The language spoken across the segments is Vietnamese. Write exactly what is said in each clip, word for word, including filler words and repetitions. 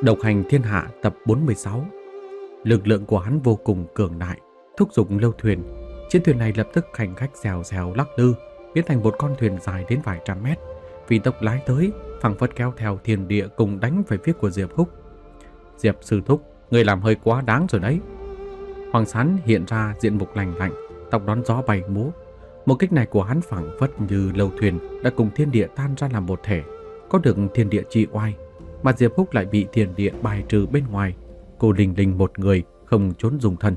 Độc hành thiên hạ tập bốn mươi sáu. Lực lượng của hắn vô cùng cường đại, thúc giục lâu thuyền. Chiếc thuyền này lập tức hành khách xèo xèo lắc lư, biến thành một con thuyền dài đến vài trăm mét. Vì tốc lái tới, phảng phất kéo theo thiên địa cùng đánh về phía của Diệp Húc. Diệp sư thúc, người làm hơi quá đáng rồi đấy. Hoàng Sán hiện ra diện mục lành lạnh, tóc đón gió bay múa. Một kích này của hắn phảng phất như lâu thuyền đã cùng thiên địa tan ra làm một thể, có được thiên địa chi oai. Mà Diệp Húc lại bị thiên địa bài trừ bên ngoài, cô đình đình một người không trốn dùng thân.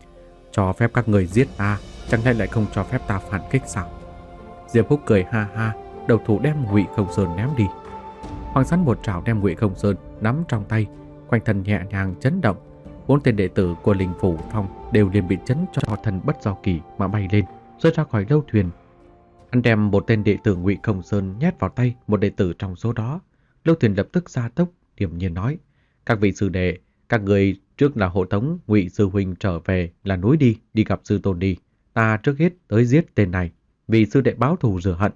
Cho phép các người giết ta, chẳng lẽ lại không cho phép ta phản kích sao? Diệp Húc cười ha ha, đầu thủ đem Ngụy Không Sơn ném đi. Hoàng Sán một trảo đem Ngụy Không Sơn nắm trong tay, quanh thân nhẹ nhàng chấn động. Bốn tên đệ tử của Linh Phủ Phong đều liền bị chấn cho thần bất do kỳ mà bay lên, rơi ra khỏi lâu thuyền. Hắn đem một tên đệ tử Ngụy Không Sơn nhét vào tay một đệ tử trong số đó. Lâu thuyền lập tức gia tốc, điềm nhiên nói: các vị sư đệ, các người trước là hộ tống Ngụy sư huynh trở về là núi đi, đi gặp sư tôn đi. Ta trước hết tới giết tên này, vì sư đệ báo thù rửa hận.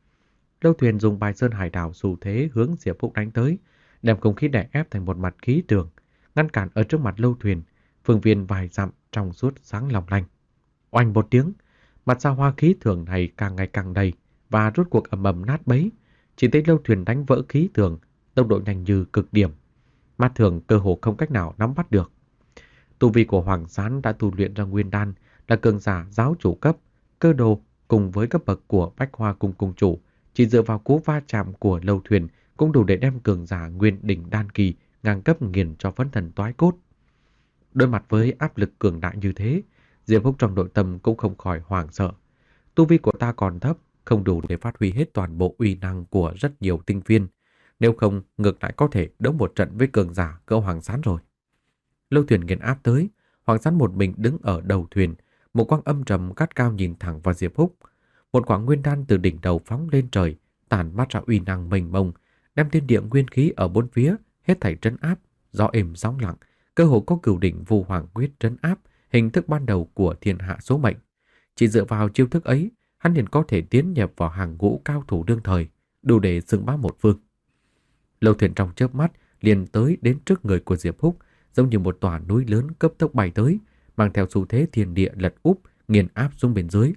Lâu thuyền dùng bài sơn hải đảo xu thế hướng Diệp Húc đánh tới, đem không khí đè ép thành một mặt khí trường, ngăn cản ở trước mặt lâu thuyền, phương viên vài dặm trong suốt sáng long lanh. Oanh một tiếng, mặt xa hoa khí thường này càng ngày càng đầy và rốt cuộc ầm ầm nát bấy. Chỉ thấy lâu thuyền đánh vỡ khí tường, tốc độ nhanh như cực điểm. Mắt thường cơ hồ không cách nào nắm bắt được. Tu vi của Hoàng Sán đã tu luyện ra nguyên đan, là cường giả giáo chủ cấp, cơ đồ cùng với cấp bậc của Bách Hoa cung cung chủ, chỉ dựa vào cú va chạm của lâu thuyền cũng đủ để đem cường giả nguyên đỉnh đan kỳ ngang cấp nghiền cho phấn thần toái cốt. Đối mặt với áp lực cường đại như thế, Diệp Húc trong nội tâm cũng không khỏi hoảng sợ. Tu vi của ta còn thấp, không đủ để phát huy hết toàn bộ uy năng của rất nhiều tinh viên. Nếu không, ngược lại có thể đấu một trận với cường giả cỡ Hoàng Sán rồi. Lâu thuyền nghiền áp tới, Hoàng Sán một mình đứng ở đầu thuyền, một quang âm trầm gắt cao nhìn thẳng vào Diệp Húc. Một quả nguyên đan từ đỉnh đầu phóng lên trời, tản mát ra uy năng mênh mông, đem thiên địa nguyên khí ở bốn phía hết thảy trấn áp, gió êm sóng lặng, cơ hồ có cửu đỉnh Vu Hoàng quyết trấn áp, hình thức ban đầu của thiên hạ số mệnh. Chỉ dựa vào chiêu thức ấy, hắn liền có thể tiến nhập vào hàng ngũ cao thủ đương thời, đủ để xưng bá một phương. Lâu thuyền trong chớp mắt liền tới đến trước người của Diệp Húc, giống như một tòa núi lớn cấp tốc bay tới, mang theo xu thế thiên địa lật úp, nghiền áp xuống bên dưới.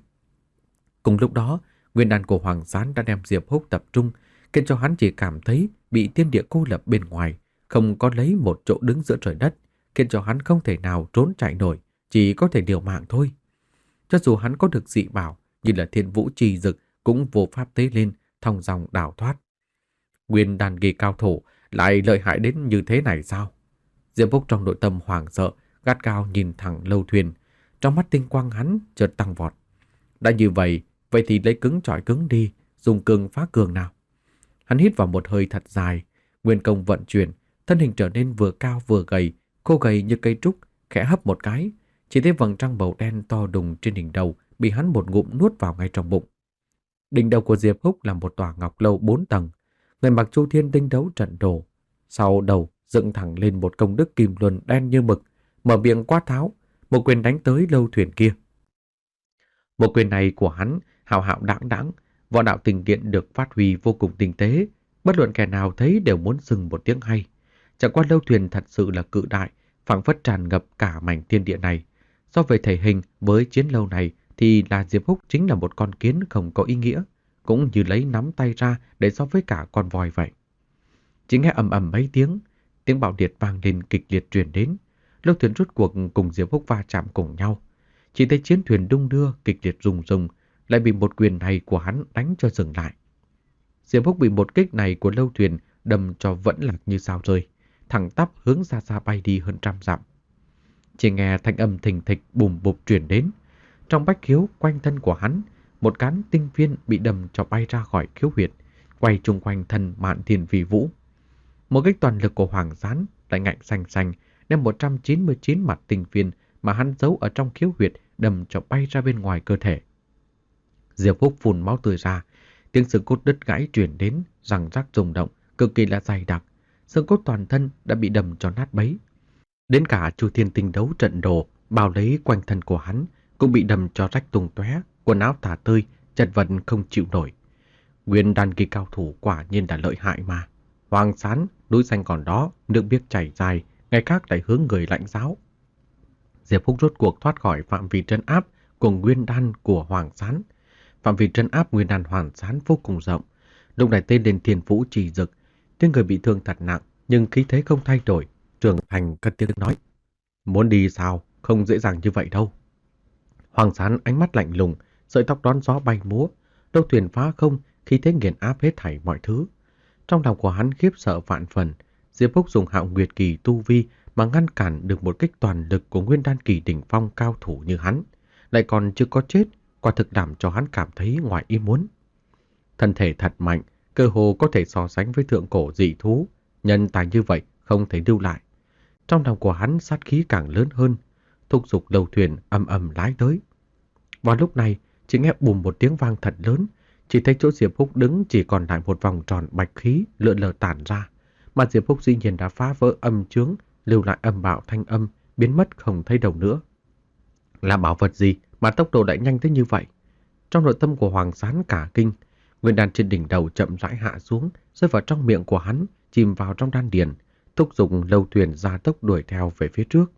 Cùng lúc đó, nguyên đan của Hoàng Sán đã đem Diệp Húc tập trung, khiến cho hắn chỉ cảm thấy bị thiên địa cô lập bên ngoài, không có lấy một chỗ đứng giữa trời đất, khiến cho hắn không thể nào trốn chạy nổi, chỉ có thể liều mạng thôi. Cho dù hắn có được dị bảo như là Thiên Vũ Trì Dực cũng vô pháp tế lên, thong dong đào thoát. Nguyên đan kỳ cao thủ lại lợi hại đến như thế này sao? Diệp Húc trong nội tâm hoảng sợ, gắt cao nhìn thẳng lâu thuyền, trong mắt tinh quang hắn chợt tăng vọt. Đã như vậy, vậy thì lấy cứng chọi cứng đi, dùng cường phá cường nào. Hắn hít vào một hơi thật dài, nguyên công vận chuyển, thân hình trở nên vừa cao vừa gầy, khô gầy như cây trúc, khẽ hấp một cái, chỉ thấy vầng trăng màu đen to đùng trên đỉnh đầu bị hắn một ngụm nuốt vào ngay trong bụng. Đỉnh đầu của Diệp Húc là một tòa ngọc lâu bốn tầng, người mặc Chu Thiên tinh đấu trận đồ, sau đầu dựng thẳng lên một công đức kim luân đen như mực, mở miệng quát tháo, một quyền đánh tới lâu thuyền kia. Một quyền này của hắn hào hạo đãng đãng, võ đạo tinh điện được phát huy vô cùng tinh tế, bất luận kẻ nào thấy đều muốn sừng một tiếng hay. Chẳng qua lâu thuyền thật sự là cự đại, phảng phất tràn ngập cả mảnh thiên địa này. So về thể hình với chiến lâu này thì là Diệp Húc chính là một con kiến không có ý nghĩa, cũng như lấy nắm tay ra để so với cả con voi vậy. Chỉ nghe ầm ầm mấy tiếng, tiếng bạo liệt vang lên kịch liệt truyền đến. Lâu thuyền rút cuộc cùng Diệp Húc va chạm cùng nhau. Chỉ thấy chiến thuyền đung đưa kịch liệt rung rung, lại bị một quyền này của hắn đánh cho dừng lại. Diệp Húc bị một kích này của lâu thuyền đâm cho vẫn lạc như sao rơi, thẳng tắp hướng xa xa bay đi hơn trăm dặm. Chỉ nghe thanh âm thình thịch bùm bụp truyền đến. Trong bách khiếu quanh thân của hắn, một cán tinh viên bị đâm cho bay ra khỏi khiếu huyệt, quay chung quanh thân Mạn Thiên Phi Vũ. Một kích toàn lực của Hoàng Sán lại ngạnh xanh xanh đem một trăm chín mươi chín mặt tinh viên mà hắn giấu ở trong khiếu huyệt đâm cho bay ra bên ngoài cơ thể. Diệp Húc phun máu tươi ra, tiếng xương cốt đứt gãy truyền đến, răng rắc rung động, cực kỳ là dày đặc, xương cốt toàn thân đã bị đâm cho nát bấy. Đến cả Chu Thiên tinh đấu trận đồ bao lấy quanh thân của hắn cũng bị đâm cho rách tung tóe, quần áo tả tơi, chật vật không chịu nổi. Nguyên đan kỳ cao thủ quả nhiên là lợi hại mà. Hoàng Sán, núi xanh còn đó, nước biếc chảy dài, ngày khác lại hướng người lạnh giáo. Diệp Húc rốt cuộc thoát khỏi phạm vi trấn áp của nguyên đan của Hoàng Sán. Phạm vi trấn áp nguyên đan Hoàng Sán vô cùng rộng. Lúc này tên lên Thiên Vũ Trì Dực, tiếng người bị thương thật nặng, nhưng khí thế không thay đổi. Trường Thành cất tiếng nói: "Muốn đi sao? Không dễ dàng như vậy đâu." Hoàng Sán ánh mắt lạnh lùng, sợi tóc đón gió bay múa, đâu thuyền phá không, khí thế nghiền áp hết thảy mọi thứ. Trong lòng của hắn khiếp sợ vạn phần. Diệp Húc dùng Hạo Nguyệt Kỳ tu vi mà ngăn cản được một kích toàn lực của Nguyên Đan Kỳ đỉnh phong cao thủ như hắn, lại còn chưa có chết, quả thực làm cho hắn cảm thấy ngoài ý muốn. Thân thể thật mạnh, cơ hồ có thể so sánh với thượng cổ dị thú, nhân tài như vậy không thể lưu lại. Trong lòng của hắn sát khí càng lớn hơn, thúc giục đầu thuyền ầm ầm lái tới. Vào lúc này, chỉ nghe bùm một tiếng vang thật lớn, chỉ thấy chỗ Diệp Húc đứng chỉ còn lại một vòng tròn bạch khí lượn lờ tản ra, mà Diệp Húc dĩ nhiên đã phá vỡ âm chướng, lưu lại âm bạo thanh âm, biến mất không thấy đâu nữa. Là bảo vật gì mà tốc độ lại nhanh tới như vậy? Trong nội tâm của Hoàng Sán cả kinh, nguyên đan trên đỉnh đầu chậm rãi hạ xuống, rơi vào trong miệng của hắn, chìm vào trong đan điền, thúc giục lâu thuyền gia tốc đuổi theo về phía trước.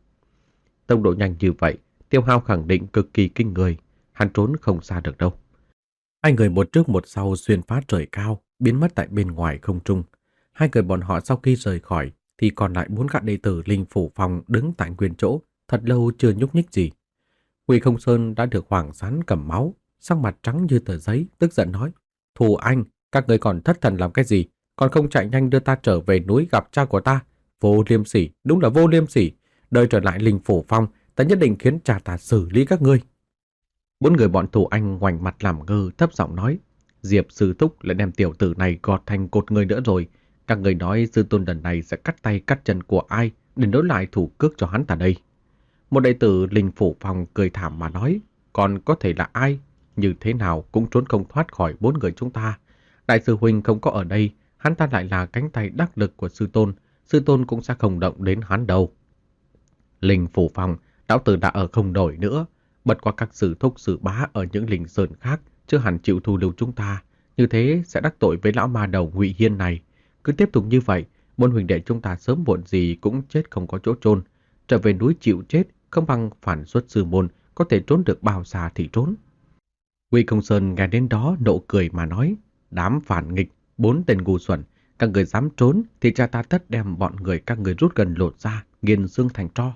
Tốc độ nhanh như vậy, tiêu hao khẳng định cực kỳ kinh người, hắn trốn không xa được đâu. Hai người một trước một sau xuyên phá trời cao, biến mất tại bên ngoài không trung. Hai người bọn họ sau khi rời khỏi thì còn lại bốn gã đệ tử Linh Phủ Phong đứng tại nguyên chỗ, thật lâu chưa nhúc nhích gì. Quỷ Không Sơn đã được Hoàng Sán cầm máu, sắc mặt trắng như tờ giấy, tức giận nói: "Thù anh, các người còn thất thần làm cái gì? Còn không chạy nhanh đưa ta trở về núi gặp cha của ta? Vô liêm sỉ, đúng là vô liêm sỉ. Đời trở lại Linh Phủ Phong, ta nhất định khiến cha ta xử lý các ngươi." Bốn người bọn Thù Anh ngoảnh mặt làm ngơ, thấp giọng nói: "Diệp sư thúc lại đem tiểu tử này gọt thành cột người nữa rồi. Các người nói sư tôn lần này sẽ cắt tay cắt chân của ai để nối lại thủ cước cho hắn ta đây?" Một đệ tử Linh Phủ Phong cười thảm mà nói: "Còn có thể là ai? Như thế nào cũng trốn không thoát khỏi bốn người chúng ta. Đại sư huynh không có ở đây, hắn ta lại là cánh tay đắc lực của sư tôn, sư tôn cũng sẽ không động đến hắn đâu." Linh Phủ Phong, lão tử đã ở không nổi nữa, bật qua các sư thúc sư bá ở những linh sơn khác chưa hẳn chịu thu lưu chúng ta, như thế sẽ đắc tội với lão ma đầu Ngụy Hiên này. Cứ tiếp tục như vậy, môn huynh đệ chúng ta sớm muộn gì cũng chết không có chỗ chôn, trở về núi chịu chết không bằng phản xuất sư môn, có thể trốn được bao xa thì trốn. Ngụy Công Sơn nghe đến đó nộ cười mà nói: "Đám phản nghịch, bốn tên ngu xuẩn, các người dám trốn thì cha ta tất đem bọn người các người rút gần lột ra, nghiền xương thành tro."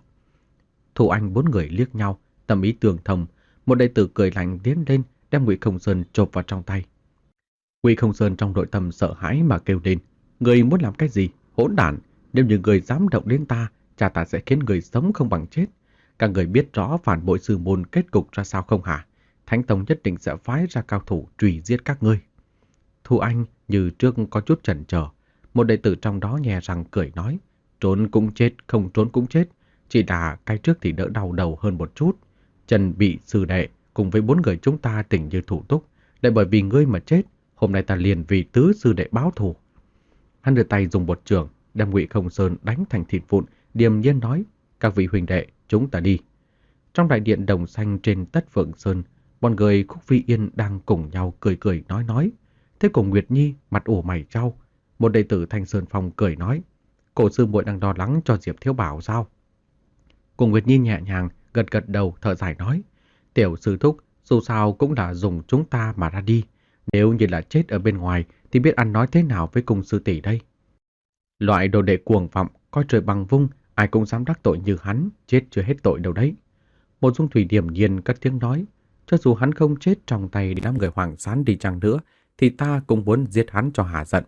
Thủ Anh bốn người liếc nhau, tâm ý tương thông, một đệ tử cười lạnh tiến lên, đem Ngụy Không Sơn chộp vào trong tay. Ngụy Không Sơn trong nội tâm sợ hãi mà kêu lên: "Người muốn làm cái gì? Hỗn đản! Nếu như người dám động đến ta, cha ta sẽ khiến người sống không bằng chết. Các người biết rõ phản bội sư môn kết cục ra sao không hả? Thánh Tông nhất định sẽ phái ra cao thủ truy giết các ngươi." Thu Anh như trước có chút chần chờ, một đệ tử trong đó nhè răng cười nói: "Trốn cũng chết, không trốn cũng chết, chỉ là cái trước thì đỡ đau đầu hơn một chút. Trần bị sư đệ cùng với bốn người chúng ta tình như thủ túc, lại bởi vì ngươi mà chết, hôm nay ta liền vì tứ sư đệ báo thù." Hắn đưa tay dùng bột chưởng đem Ngụy Không Sơn đánh thành thịt vụn, điềm nhiên nói: "Các vị huynh đệ, chúng ta đi." Trong đại điện đồng xanh trên Tất Phượng Sơn, bọn người Khúc Phi Yên đang cùng nhau cười cười nói nói. Thế cùng Nguyệt Nhi mặt ủ mày chau, một đệ tử Thanh Sơn Phong cười nói: "Cổ sư muội đang lo lắng cho Diệp Thiếu Bảo sao?" Cùng Nguyệt Nhi nhẹ nhàng gật gật đầu thở dài nói: "Tiểu sư thúc, dù sao cũng là dùng chúng ta mà ra đi. Nếu như là chết ở bên ngoài thì biết ăn nói thế nào với cùng sư tỷ đây?" Loại đồ đệ cuồng vọng, coi trời bằng vung, ai cũng dám đắc tội như hắn, chết chưa hết tội đâu đấy. Một Dung Thủy điềm nhiên cất tiếng nói: "Cho dù hắn không chết trong tay đám người Hoàng Sán đi chăng nữa, thì ta cũng muốn giết hắn cho hả giận."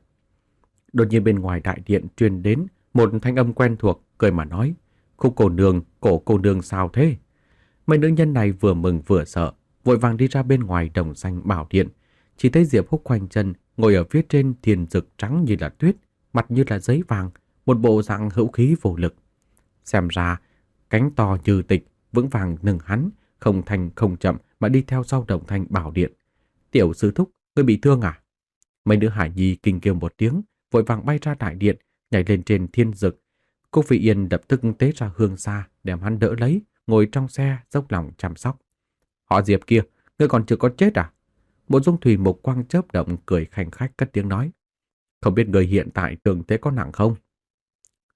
Đột nhiên bên ngoài đại điện truyền đến một thanh âm quen thuộc, cười mà nói: "Khúc cô nương, cổ cô nương sao thế?" Mấy nữ nhân này vừa mừng vừa sợ, vội vàng đi ra bên ngoài đồng xanh bảo điện. Chỉ thấy Diệp Húc khoanh chân ngồi ở phía trên thiền dực trắng như là tuyết, mặt như là giấy vàng, một bộ dạng hữu khí vô lực. Xem ra cánh to như tịch vững vàng nâng hắn, không thành không chậm mà đi theo sau đồng thanh bảo điện. "Tiểu sư thúc, ngươi bị thương à?" Mấy nữ hải nhi kinh kêu một tiếng, vội vàng bay ra đại điện, nhảy lên trên thiên dực. Cô Phi Yên lập tức tế ra hương xa, đem hắn đỡ lấy, ngồi trong xe dốc lòng chăm sóc. "Họ Diệp kia, ngươi còn chưa có chết à?" Một Dung Thủy mục quang chớp động cười khanh khách cất tiếng nói: "Không biết người hiện tại thương thế có nặng không?"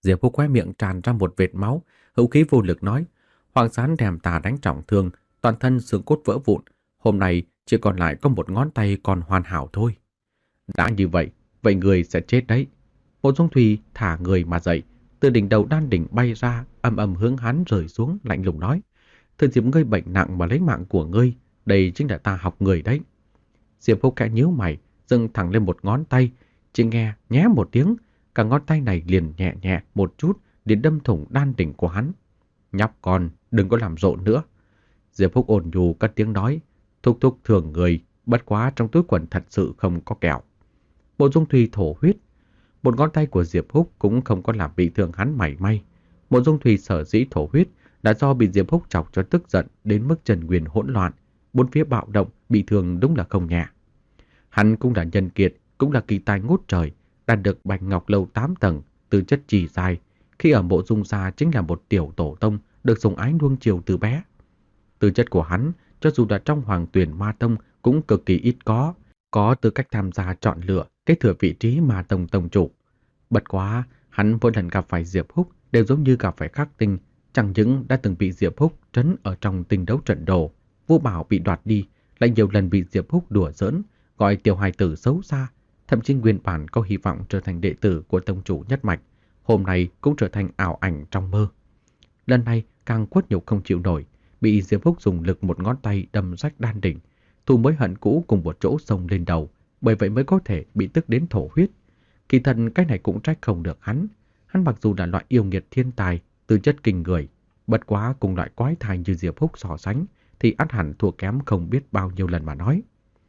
Diệp Húc khóe miệng tràn ra một vệt máu, hữu khí vô lực nói: Hoàng Sán đem ta đánh trọng thương, toàn thân xương cốt vỡ vụn, hôm nay chỉ còn lại có một ngón tay còn hoàn hảo thôi. Đã như vậy, vậy người sẽ chết đấy. Mộ Dung Thùy thả người mà dậy, từ đỉnh đầu đan đỉnh bay ra, âm âm hướng hắn rơi xuống, lạnh lùng nói: Thừa dịp ngươi bệnh nặng mà lấy mạng của ngươi, đây chính là ta học người đấy. Diệp Húc khẽ nhíu mày, dâng thẳng lên một ngón tay, chỉ nghe nhé một tiếng, cả ngón tay này liền nhẹ nhẹ một chút đến đâm thủng đan đỉnh của hắn. Nhóc con, đừng có làm rộn nữa. Diệp Húc ôn nhu cất tiếng nói: Thúc thúc thường người, bất quá trong túi quần thật sự không có kẹo. Mộ Dung Thùy thổ huyết. Một ngón tay của Diệp Húc cũng không có làm bị thương hắn mảy may. Mộ Dung Thùy sở dĩ thổ huyết đã do bị Diệp Húc chọc cho tức giận đến mức Trần Nguyên hỗn loạn, bốn phía bạo động, bị thương đúng là không nhẹ. Hắn cũng là nhân kiệt, cũng là kỳ tài ngút trời, đạt được Bạch Ngọc Lâu tám tầng, tư chất trì dài, khi ở Mộ Dung gia chính là một tiểu tổ tông được sủng ái nuông chiều từ bé. Tư chất của hắn, cho dù là trong Hoàng Tuyển Ma Tông cũng cực kỳ ít có, có tư cách tham gia chọn lựa kế thừa vị trí Ma Tông tông chủ. Bất quá, hắn mỗi lần gặp phải Diệp Húc đều giống như gặp phải khắc tinh, chẳng những đã từng bị Diệp Húc trấn ở trong tinh đấu trận đồ, Vô Bảo bị đoạt đi, lại nhiều lần bị Diệp Húc đùa giỡn, gọi tiểu hài tử xấu xa, thậm chí nguyên bản có hy vọng trở thành đệ tử của tông chủ nhất mạch, hôm nay cũng trở thành ảo ảnh trong mơ. Lần này càng quất nhục không chịu nổi, bị Diệp Húc dùng lực một ngón tay đâm rách đan đỉnh, thù mới hận cũ cùng một chỗ xông lên đầu, bởi vậy mới có thể bị tức đến thổ huyết. Kỳ thật cái này cũng trách không được hắn, hắn mặc dù là loại yêu nghiệt thiên tài, tư chất kinh người, bất quá cùng loại quái thai như Diệp Húc so sánh thì ắt hẳn thua kém không biết bao nhiêu lần mà nói.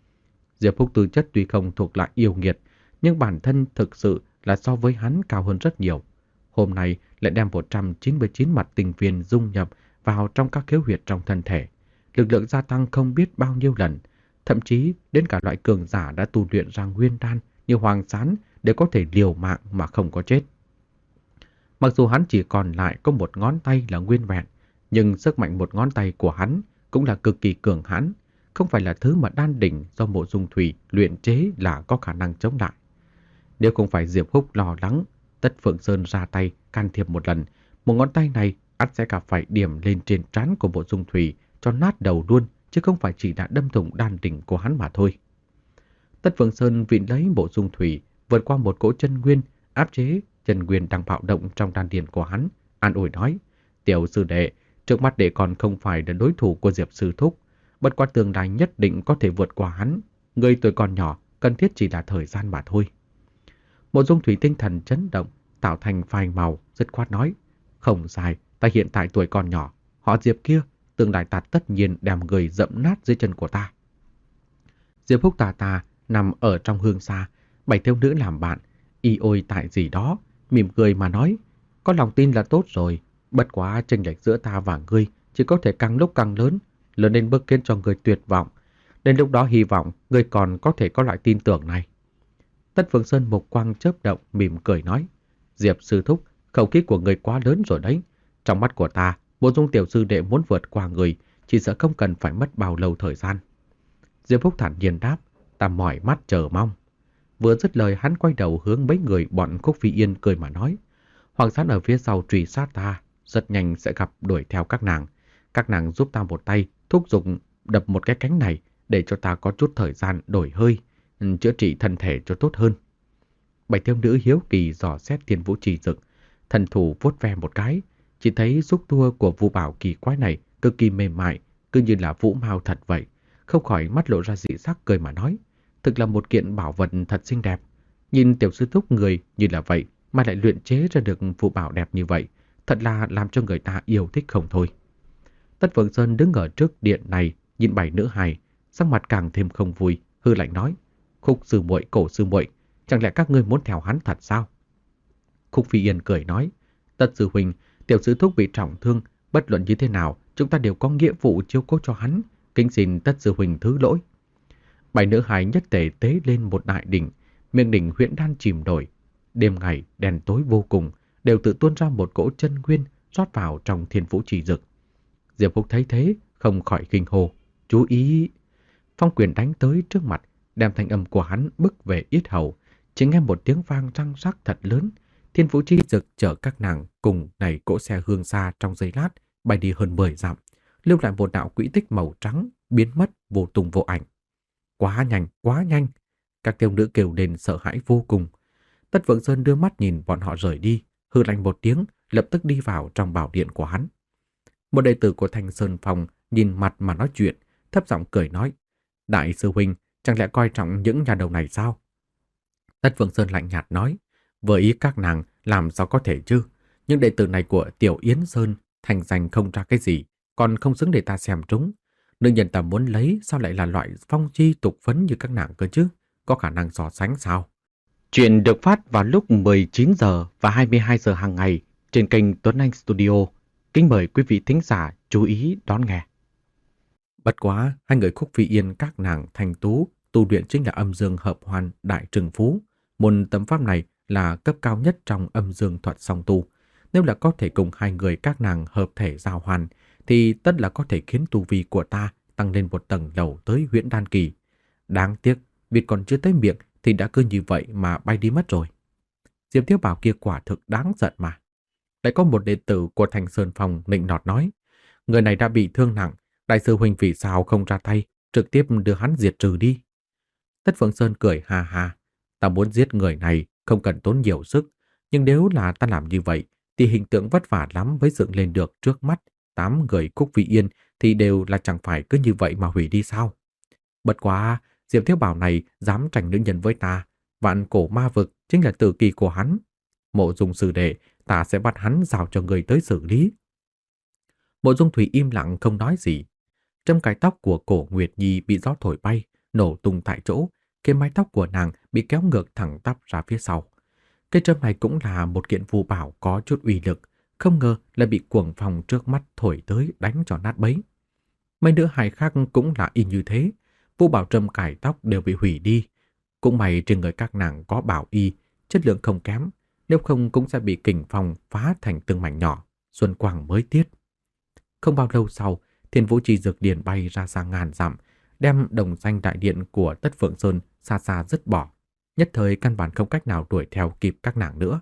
Diệp Húc tư chất tuy không thuộc lại yêu nghiệt, nhưng bản thân thực sự là so với hắn cao hơn rất nhiều. Hôm nay lại đem một trăm chín mươi chín mặt tinh viên dung nhập vào trong các khiếu huyệt trong thân thể, lực lượng gia tăng không biết bao nhiêu lần, thậm chí đến cả loại cường giả đã tu luyện ra nguyên đan như Hoàng Sán đều có thể liều mạng mà không có chết. Mặc dù hắn chỉ còn lại có một ngón tay là nguyên vẹn, nhưng sức mạnh một ngón tay của hắn cũng là cực kỳ cường hãn, không phải là thứ mà đan đỉnh do Mộ Dung Thùy luyện chế là có khả năng chống lại. Nếu không phải Diệp Húc lo lắng, Tất Phượng Sơn ra tay can thiệp một lần, một ngón tay này ắt sẽ gặp phải điểm lên trên trán của Mộ Dung Thùy cho nát đầu luôn, chứ không phải chỉ đã đâm thủng đan đỉnh của hắn mà thôi. Tất Phượng Sơn vịn lấy Mộ Dung Thùy, vượt qua một cỗ chân nguyên, áp chế chân nguyên đang bạo động trong đan điền của hắn, an ủi nói: Tiểu sư đệ, trước mắt đệ còn không phải là đối thủ của Diệp sư thúc, bất quá tương lai nhất định có thể vượt qua hắn. Người tuổi còn nhỏ, cần thiết chỉ là thời gian mà thôi. Mộ Dung Thùy tinh thần chấn động, tạo thành phai màu, dứt khoát nói: Không sai, ta hiện tại tuổi còn nhỏ, họ Diệp kia, tương lai ta tất nhiên đem người dẫm nát dưới chân của ta. Diệp Húc tà tà nằm ở trong hương xa, bảy thiếu nữ làm bạn, y ôi tại gì đó, mỉm cười mà nói: Có lòng tin là tốt rồi, bất quá chênh lệch giữa ta và ngươi chỉ có thể càng lúc càng lớn, lớn đến mức khiến cho người tuyệt vọng. Đến lúc đó hy vọng ngươi còn có thể có loại tin tưởng này. Tất Phương Sơn mục quang chớp động, mỉm cười nói: Diệp sư thúc, khẩu khí của người quá lớn rồi đấy. Trong mắt của ta, Mộ Dung tiểu sư đệ muốn vượt qua người, chỉ sợ không cần phải mất bao lâu thời gian. Diệp Húc thản nhiên đáp: Ta mỏi mắt chờ mong. Vừa dứt lời, hắn quay đầu hướng mấy người bọn Khúc Phi Yên cười mà nói: Hoàng Sán ở phía sau truy sát ta, rất nhanh sẽ gặp đuổi theo các nàng. Các nàng giúp ta một tay, thúc giục đập một cái cánh này để cho ta có chút thời gian đổi hơi, chữa trị thân thể cho tốt hơn. Bảy thiếu nữ hiếu kỳ dò xét Thiên Vũ Trì Dực, thần thủ vuốt ve một cái, chỉ thấy xúc tua của Vu Bảo kỳ quái này cực kỳ mềm mại, cứ như là vũ mao thật vậy, không khỏi mắt lộ ra dị sắc cười mà nói: Thực là một kiện bảo vật thật xinh đẹp. Nhìn tiểu sư thúc người như là vậy mà lại luyện chế ra được phù bảo đẹp như vậy, thật là làm cho người ta yêu thích không thôi. Tất Phượng Sơn đứng ở trước điện này, nhìn bảy nữ hài, sắc mặt càng thêm không vui, hư lạnh nói: Khúc sư muội, Cổ sư muội, chẳng lẽ các ngươi muốn theo hắn thật sao? Khúc Phi Yên cười nói: Tất sư huynh, tiểu sư thúc bị trọng thương, bất luận như thế nào, chúng ta đều có nghĩa vụ chiếu cố cho hắn, kính xin Tất sư huynh thứ lỗi. Bảy nữ hài nhất tề tế lên một đại đỉnh, miệng đỉnh huyễn đan chìm nổi, đêm ngày đèn tối vô cùng, đều tự tuôn ra một cỗ chân nguyên rót vào trong Thiên Vũ Trì Dực. Diệp Húc thấy thế, không khỏi kinh hô: Chú ý! Phong quyền đánh tới trước mặt, đem thanh âm của hắn bức về yết hầu, chỉ nghe một tiếng vang răng rắc thật lớn, Thiên Vũ Chi Dực chở các nàng cùng nảy cỗ xe hương xa trong giây lát, bay đi hơn mười dặm, lưu lại một đạo quỹ tích màu trắng, biến mất vô tung vô ảnh. Quá nhanh, quá nhanh! Các thiếu nữ kêu lên sợ hãi vô cùng. Tất Vượng Sơn đưa mắt nhìn bọn họ rời đi, hừ lạnh một tiếng, lập tức đi vào trong bảo điện của hắn. Một đệ tử của Thanh Sơn Phòng nhìn mặt mà nói chuyện, thấp giọng cười nói: Đại sư huynh, chẳng lẽ coi trọng những nhà đầu này sao? Tất Vượng Sơn lạnh nhạt nói: Với ý các nàng làm sao có thể chứ? Những đệ tử này của Tiểu Yến Sơn thành danh không ra cái gì, còn không xứng để ta xem trúng. Nữ nhân ta muốn lấy sao lại là loại phong chi tục phấn như các nàng cơ chứ? Có khả năng so sánh sao? Chuyện được phát vào lúc mười chín giờ và hai mươi hai giờ hàng ngày trên kênh Tuấn Anh Studio. Kính mời quý vị thính giả chú ý đón nghe. Bất quá, hai người Khúc Phi Yên các nàng thành tú tu luyện chính là âm dương hợp hoàn đại trừng phú. Môn tâm pháp này là cấp cao nhất trong âm dương thuật song tu. Nếu là có thể cùng hai người các nàng hợp thể giao hoàn, thì tất là có thể khiến tu vi của ta tăng lên một tầng lầu tới huyễn đan kỳ. Đáng tiếc, việc còn chưa tới miệng thì đã cứ như vậy mà bay đi mất rồi. Diệp Thiếu Bảo kia quả thực đáng giận mà. Lại có một đệ tử của Thành Sơn Phòng nịnh nọt nói, người này đã bị thương nặng, đại sư huynh vì sao không ra tay, trực tiếp đưa hắn diệt trừ đi. Tất Phượng Sơn cười ha ha, ta muốn giết người này không cần tốn nhiều sức, nhưng nếu là ta làm như vậy thì hình tượng vất vả lắm mới dựng lên được trước mắt tám người Khúc Phi Yên thì đều là chẳng phải cứ như vậy mà hủy đi sao. Bất quá, Diệp Thiếu Bảo này dám tranh nữ nhân với ta, vạn cổ ma vực chính là tử kỳ của hắn. Mộ Dung sư đệ, ta sẽ bắt hắn giao cho người tới xử lý. Mộ Dung Thủy im lặng không nói gì. Trâm cái tóc của Cổ Nguyệt Nhi bị gió thổi bay, nổ tung tại chỗ, cái mái tóc của nàng bị kéo ngược thẳng tắp ra phía sau. Cái trâm này cũng là một kiện phù bảo có chút uy lực, không ngờ lại bị cuồng phong trước mắt thổi tới đánh cho nát bấy. Mấy nữ hài khác cũng là y như thế, phù bảo trâm cài tóc đều bị hủy đi. Cũng may trên người các nàng có bảo y, chất lượng không kém, nếu không cũng sẽ bị kình phong phá thành từng mảnh nhỏ, xuân quang mới tiết. Không bao lâu sau, Thiên Vũ Chi Dược Điền bay ra xa ngàn dặm, đem đồng danh đại điện của Tất Phượng Sơn xa xa dứt bỏ. Nhất thời căn bản không cách nào đuổi theo kịp các nàng nữa.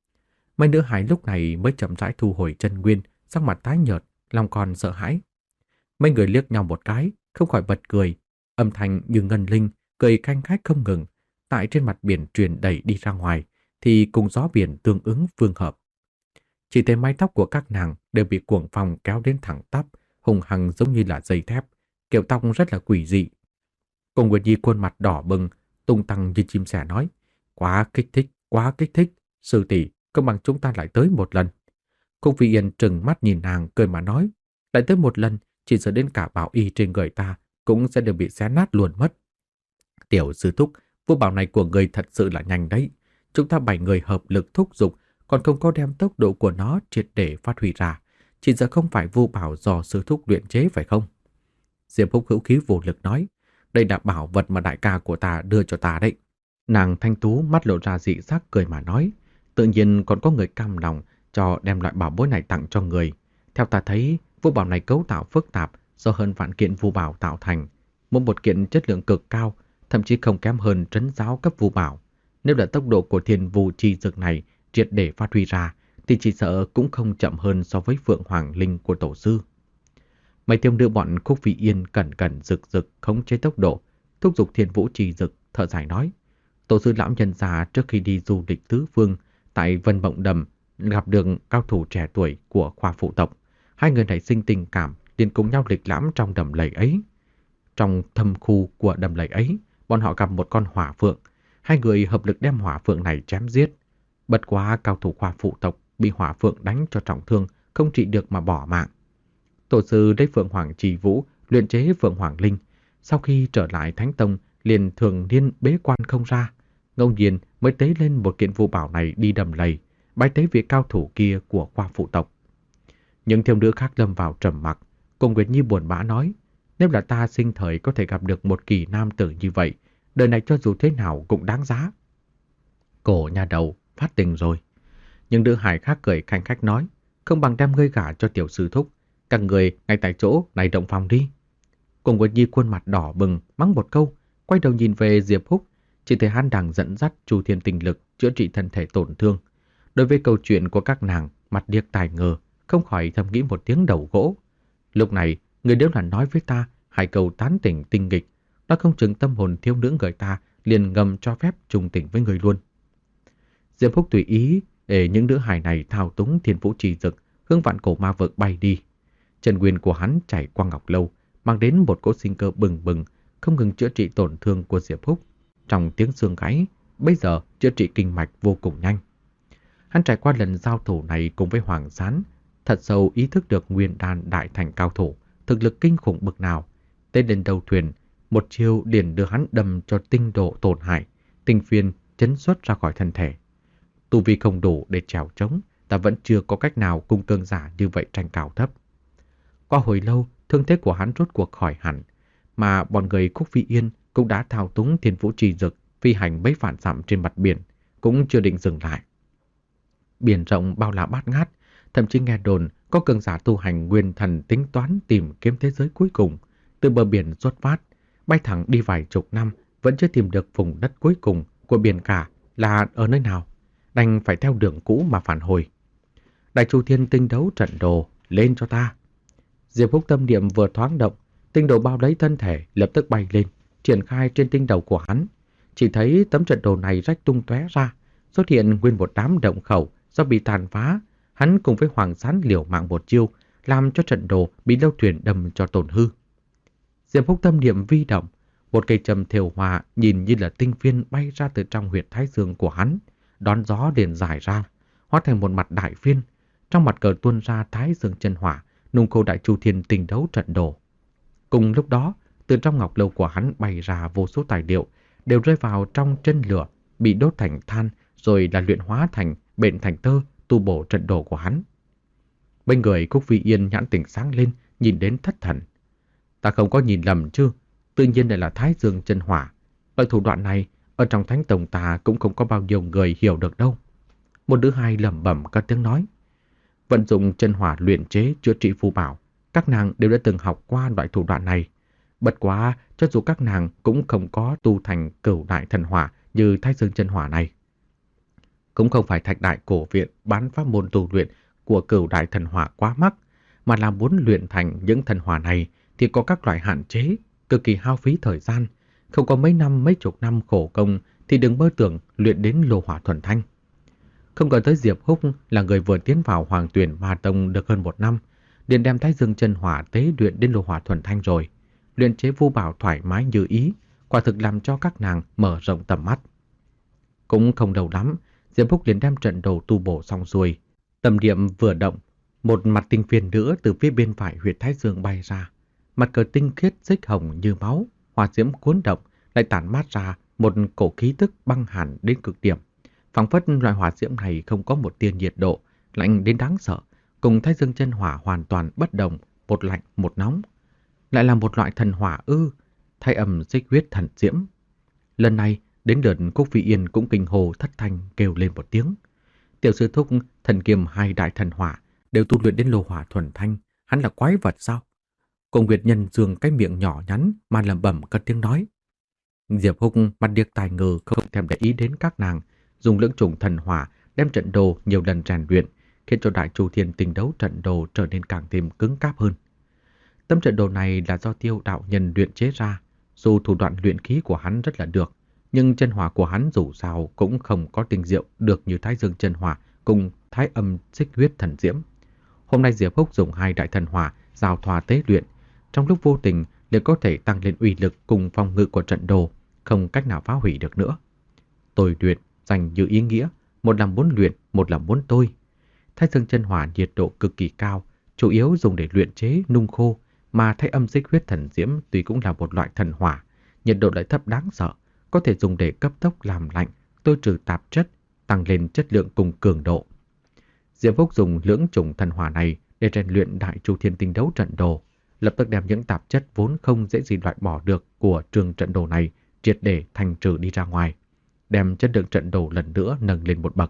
Mấy nữ hài lúc này mới chậm rãi thu hồi chân nguyên, sắc mặt tái nhợt, lòng còn sợ hãi. Mấy người liếc nhau một cái, không khỏi bật cười, âm thanh như ngân linh, cười khanh khách không ngừng, tại trên mặt biển truyền đẩy đi ra ngoài, thì cùng gió biển tương ứng phương hợp. Chỉ thấy mái tóc của các nàng đều bị cuồng phong kéo đến thẳng tắp, hùng hằng giống như là dây thép, kiểu tóc rất là quỷ dị. Cùng Nguyệt Nhi khuôn mặt đỏ bừng, tung tăng như chim sẻ nói, quá kích thích, quá kích thích, sư tỷ, không bằng chúng ta lại tới một lần. Khúc Phi Yên trừng mắt nhìn nàng cười mà nói, lại tới một lần, chỉ sợ đến cả bảo y trên người ta cũng sẽ đều bị xé nát luôn mất. Tiểu sư thúc, vũ bảo này của người thật sự là nhanh đấy. Chúng ta bảy người hợp lực thúc giục, còn không có đem tốc độ của nó triệt để phát huy ra. Chỉ sợ không phải vũ bảo do sư thúc luyện chế phải không? Diệp Húc hữu khí vô lực nói, đây là bảo vật mà đại ca của ta đưa cho ta đấy. Nàng thanh tú mắt lộ ra dị sắc cười mà nói, tự nhiên còn có người cam lòng cho đem loại bảo bối này tặng cho người. Theo ta thấy, vũ bảo này cấu tạo phức tạp do hơn vạn kiện vũ bảo tạo thành. Mỗi một kiện chất lượng cực cao, thậm chí không kém hơn trấn giáo cấp vũ bảo. Nếu là tốc độ của Thiên Vũ Chi Dược này triệt để phát huy ra, thì chỉ sợ cũng không chậm hơn so với Phượng Hoàng Linh của tổ sư. Mấy thiếu nữ bọn Khúc Phi Yên cẩn cẩn rực rực khống chế tốc độ, thúc giục Thiên Vũ Chi Dực, thở dài nói, tổ sư lão nhân già trước khi đi du lịch tứ phương tại Vân Mộng Đầm gặp được cao thủ trẻ tuổi của khoa phụ tộc, hai người này sinh tình cảm, liền cùng nhau lịch lãm trong đầm lầy ấy. Trong thâm khu của đầm lầy ấy, bọn họ gặp một con hỏa phượng, hai người hợp lực đem hỏa phượng này chém giết. Bất quá cao thủ khoa phụ tộc bị hỏa phượng đánh cho trọng thương, không trị được mà bỏ mạng. Tổ sư lấy Phượng Hoàng Trì Vũ luyện chế Phượng Hoàng Linh, sau khi trở lại Thánh Tông liền thường niên bế quan không ra, ngẫu nhiên mới tế lên một kiện vũ bảo này đi đầm lầy, bái tế vị cao thủ kia của khoa phụ tộc. Những thiếu nữ khác lâm vào trầm mặc, cùng Nguyệt Nhi buồn bã nói, nếu là ta sinh thời có thể gặp được một kỳ nam tử như vậy, đời này cho dù thế nào cũng đáng giá. Cổ nhà đầu phát tình rồi. Nhưng nữ hài khác cười khanh khách nói, không bằng đem ngươi gả cho tiểu sư thúc, các người ngay tại chỗ này động phòng đi. Cùng Nguyệt Nhi khuôn mặt đỏ bừng mắng một câu, quay đầu nhìn về Diệp Húc, chỉ thấy hắn đang dẫn dắt Chu Thiên Tinh Lực chữa trị thân thể tổn thương. Đối với câu chuyện của các nàng, mặt điếc tai ngơ, không khỏi thầm nghĩ một tiếng đầu gỗ. Lúc này, người nếu là nói với ta hai câu tán tỉnh tinh nghịch, nó không chừng tâm hồn thiếu nữ người ta liền ngầm cho phép trung tình với người luôn. Diệp Phúc tùy ý để những nữ hài này thao túng thiên vũ trì dực, hướng vạn cổ ma vực bay đi. Chân nguyên của hắn chảy qua ngọc lâu, mang đến một cỗ sinh cơ bừng bừng, không ngừng chữa trị tổn thương của Diệp Phúc. Trong tiếng xương gãy, bây giờ chữa trị kinh mạch vô cùng nhanh. Hắn trải qua lần giao thủ này cùng với Hoàng Sán, thật sâu ý thức được nguyên đan đại thành cao thủ, thực lực kinh khủng bực nào. Tên lên đầu thuyền, một chiêu liền đưa hắn đâm cho tinh độ tổn hại, tinh phiên chấn xuất ra khỏi thân thể. Tu vi không đủ để trèo trống, ta vẫn chưa có cách nào cùng cường giả như vậy tranh cao thấp. Qua hồi lâu, thương thế của hắn rốt cuộc khỏi hẳn, mà bọn người Khúc Phi Yên cũng đã thao túng thiên vũ trì dực phi hành mấy vạn dặm trên mặt biển, cũng chưa định dừng lại. Biển rộng bao la bát ngát, thậm chí nghe đồn có cường giả tu hành nguyên thần tính toán tìm kiếm thế giới cuối cùng, từ bờ biển xuất phát, bay thẳng đi vài chục năm vẫn chưa tìm được vùng đất cuối cùng của biển cả là ở nơi nào, đành phải theo đường cũ mà phản hồi. Đại Chu Thiên tinh đấu trận đồ, lên cho ta. Diệp Phúc tâm niệm vừa thoáng động, tinh đồ bao lấy thân thể lập tức bay lên, triển khai trên tinh đầu của hắn. Chỉ thấy tấm trận đồ này rách tung tóe ra, xuất hiện nguyên một đám động khẩu do bị tàn phá. Hắn cùng với Hoàng Sán liều mạng một chiêu, làm cho trận đồ bị lâu thuyền đâm cho tổn hư. Diệp Phúc tâm niệm vi động, một cây trầm thều hòa nhìn như là tinh phiên bay ra từ trong huyệt thái dương của hắn, đón gió liền dài ra, hóa thành một mặt đại phiên. Trong mặt cờ tuôn ra thái dương chân hỏa, nung khô Đại Chu Thiên tinh đấu trận đồ. Cùng lúc đó, từ trong ngọc lâu của hắn bay ra vô số tài liệu, đều rơi vào trong chân lửa, bị đốt thành than, rồi là luyện hóa thành, bện thành tơ, tu bổ trận đồ của hắn. Bên người Khúc Phi Yên nhãn tỉnh sáng lên, nhìn đến thất thần. Ta không có nhìn lầm chứ, tự nhiên đây là thái dương chân hỏa. Loại thủ đoạn này, ở trong thánh tông ta cũng không có bao nhiêu người hiểu được đâu. Một đứa hai lẩm bẩm cất tiếng nói. Vận dụng chân hỏa luyện chế chữa trị phù bảo, các nàng đều đã từng học qua loại thủ đoạn này. Bất quá, cho dù các nàng cũng không có tu thành cửu đại thần hỏa như thái dương chân hỏa này. Cũng không phải Thạch Đại cổ viện bán pháp môn tu luyện của cửu đại thần hỏa quá mắc, mà là muốn luyện thành những thần hỏa này thì có các loại hạn chế, cực kỳ hao phí thời gian. Không có mấy năm, mấy chục năm khổ công thì đừng mơ tưởng luyện đến lô hỏa thuần thanh. Không ngờ tới Diệp Húc là người vừa tiến vào Hoàng Tuyển Ma Tông được hơn một năm, liền đem thái dương chân hỏa tế luyện đến lô hỏa thuần thanh rồi. Luyện chế vu bảo thoải mái như ý, quả thực làm cho các nàng mở rộng tầm mắt. Cũng không lâu lắm, Diệp Húc liền đem trận đồ tu bổ xong xuôi. Tâm niệm vừa động, một mặt tinh phiên nữa từ phía bên phải huyệt thái dương bay ra. Mặt cờ tinh khiết xích hồng như máu, hỏa diễm cuốn động, lại tản mát ra một cổ khí tức băng hàn đến cực điểm. Phảng phất loại hỏa diễm này không có một tia nhiệt độ, lạnh đến đáng sợ, cùng thái dương chân hỏa hoàn toàn bất đồng, một lạnh một nóng. Lại là một loại thần hỏa ư, thái âm xích huyết thần diễm. Lần này, đến lượt Khúc Phi Yên cũng kinh hồ thất thanh kêu lên một tiếng. Tiểu sư thúc thần kiềm hai đại thần hỏa đều tu luyện đến lô hỏa thuần thanh, hắn là quái vật sao? Cùng Nguyệt Nhân dương cái miệng nhỏ nhắn mà lẩm bẩm cất tiếng nói. Diệp Húc mặt điếc tai ngơ không thèm để ý đến các nàng, dùng lưỡng chủng thần hỏa đem trận đồ nhiều lần rèn luyện, khiến cho Đại Chu Thiên tinh đấu trận đồ trở nên càng thêm cứng cáp hơn. Tấm trận đồ này là do Tiêu đạo nhân luyện chế ra, dù thủ đoạn luyện khí của hắn rất là được, nhưng chân hỏa của hắn dù sao cũng không có tinh diệu được như thái dương chân hỏa cùng thái âm xích huyết thần diễm. Hôm nay Diệp Húc dùng hai đại thần hỏa giao thoa tế luyện, trong lúc vô tình để có thể tăng lên uy lực cùng phòng ngự của trận đồ, không cách nào phá hủy được nữa. Tôi luyện dành như ý nghĩa, một là muốn luyện, một là muốn tôi. Thái dương chân hỏa nhiệt độ cực kỳ cao, chủ yếu dùng để luyện chế nung khô, mà thái âm xích huyết thần diễm tuy cũng là một loại thần hỏa, nhiệt độ lại thấp đáng sợ, có thể dùng để cấp tốc làm lạnh, tôi trừ tạp chất, tăng lên chất lượng cùng cường độ. Diệp Phúc dùng lưỡng chủng thần hỏa này để rèn luyện Đại Chu Thiên tinh đấu trận đồ, lập tức đem những tạp chất vốn không dễ gì loại bỏ được của trường trận đồ này triệt để thành trừ đi ra ngoài, đem chất lượng trận đồ lần nữa nâng lên một bậc.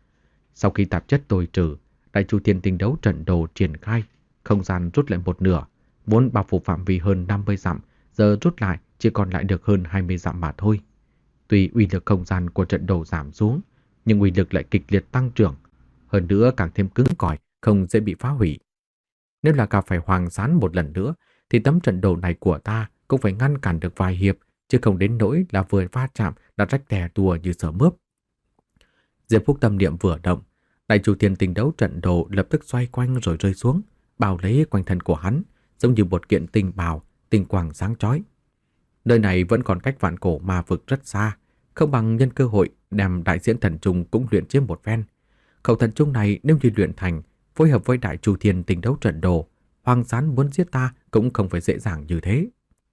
Sau khi tạp chất tôi trừ, Đại Chu Thiên tinh đấu trận đồ triển khai, không gian rút lại một nửa, vốn bao phủ phạm vi hơn năm mươi dặm, giờ rút lại chỉ còn lại được hơn hai mươi dặm mà thôi. Tuy uy lực không gian của trận đồ giảm xuống, nhưng uy lực lại kịch liệt tăng trưởng, hơn nữa càng thêm cứng cỏi, không dễ bị phá hủy. Nếu là gặp phải Hoàng Sán một lần nữa, thì tấm trận đồ này của ta cũng phải ngăn cản được vài hiệp, chứ không đến nỗi là vừa va chạm đã rách tè tua như sờ mướp. Diệp Phúc tâm niệm vừa động, đại chủ thiên tinh đấu trận đồ lập tức xoay quanh rồi rơi xuống, bao lấy quanh thân của hắn, giống như một kiện tinh bào, tinh quang sáng chói. Nơi này vẫn còn cách vạn cổ ma vực rất xa, không bằng nhân cơ hội đem đại diễn thần trung cũng luyện chế một phen. Khẩu thần trung này nếu như luyện thành, phối hợp với đại chủ thiên tinh đấu trận đồ, Hoàng Sán muốn giết ta cũng không phải dễ dàng như thế.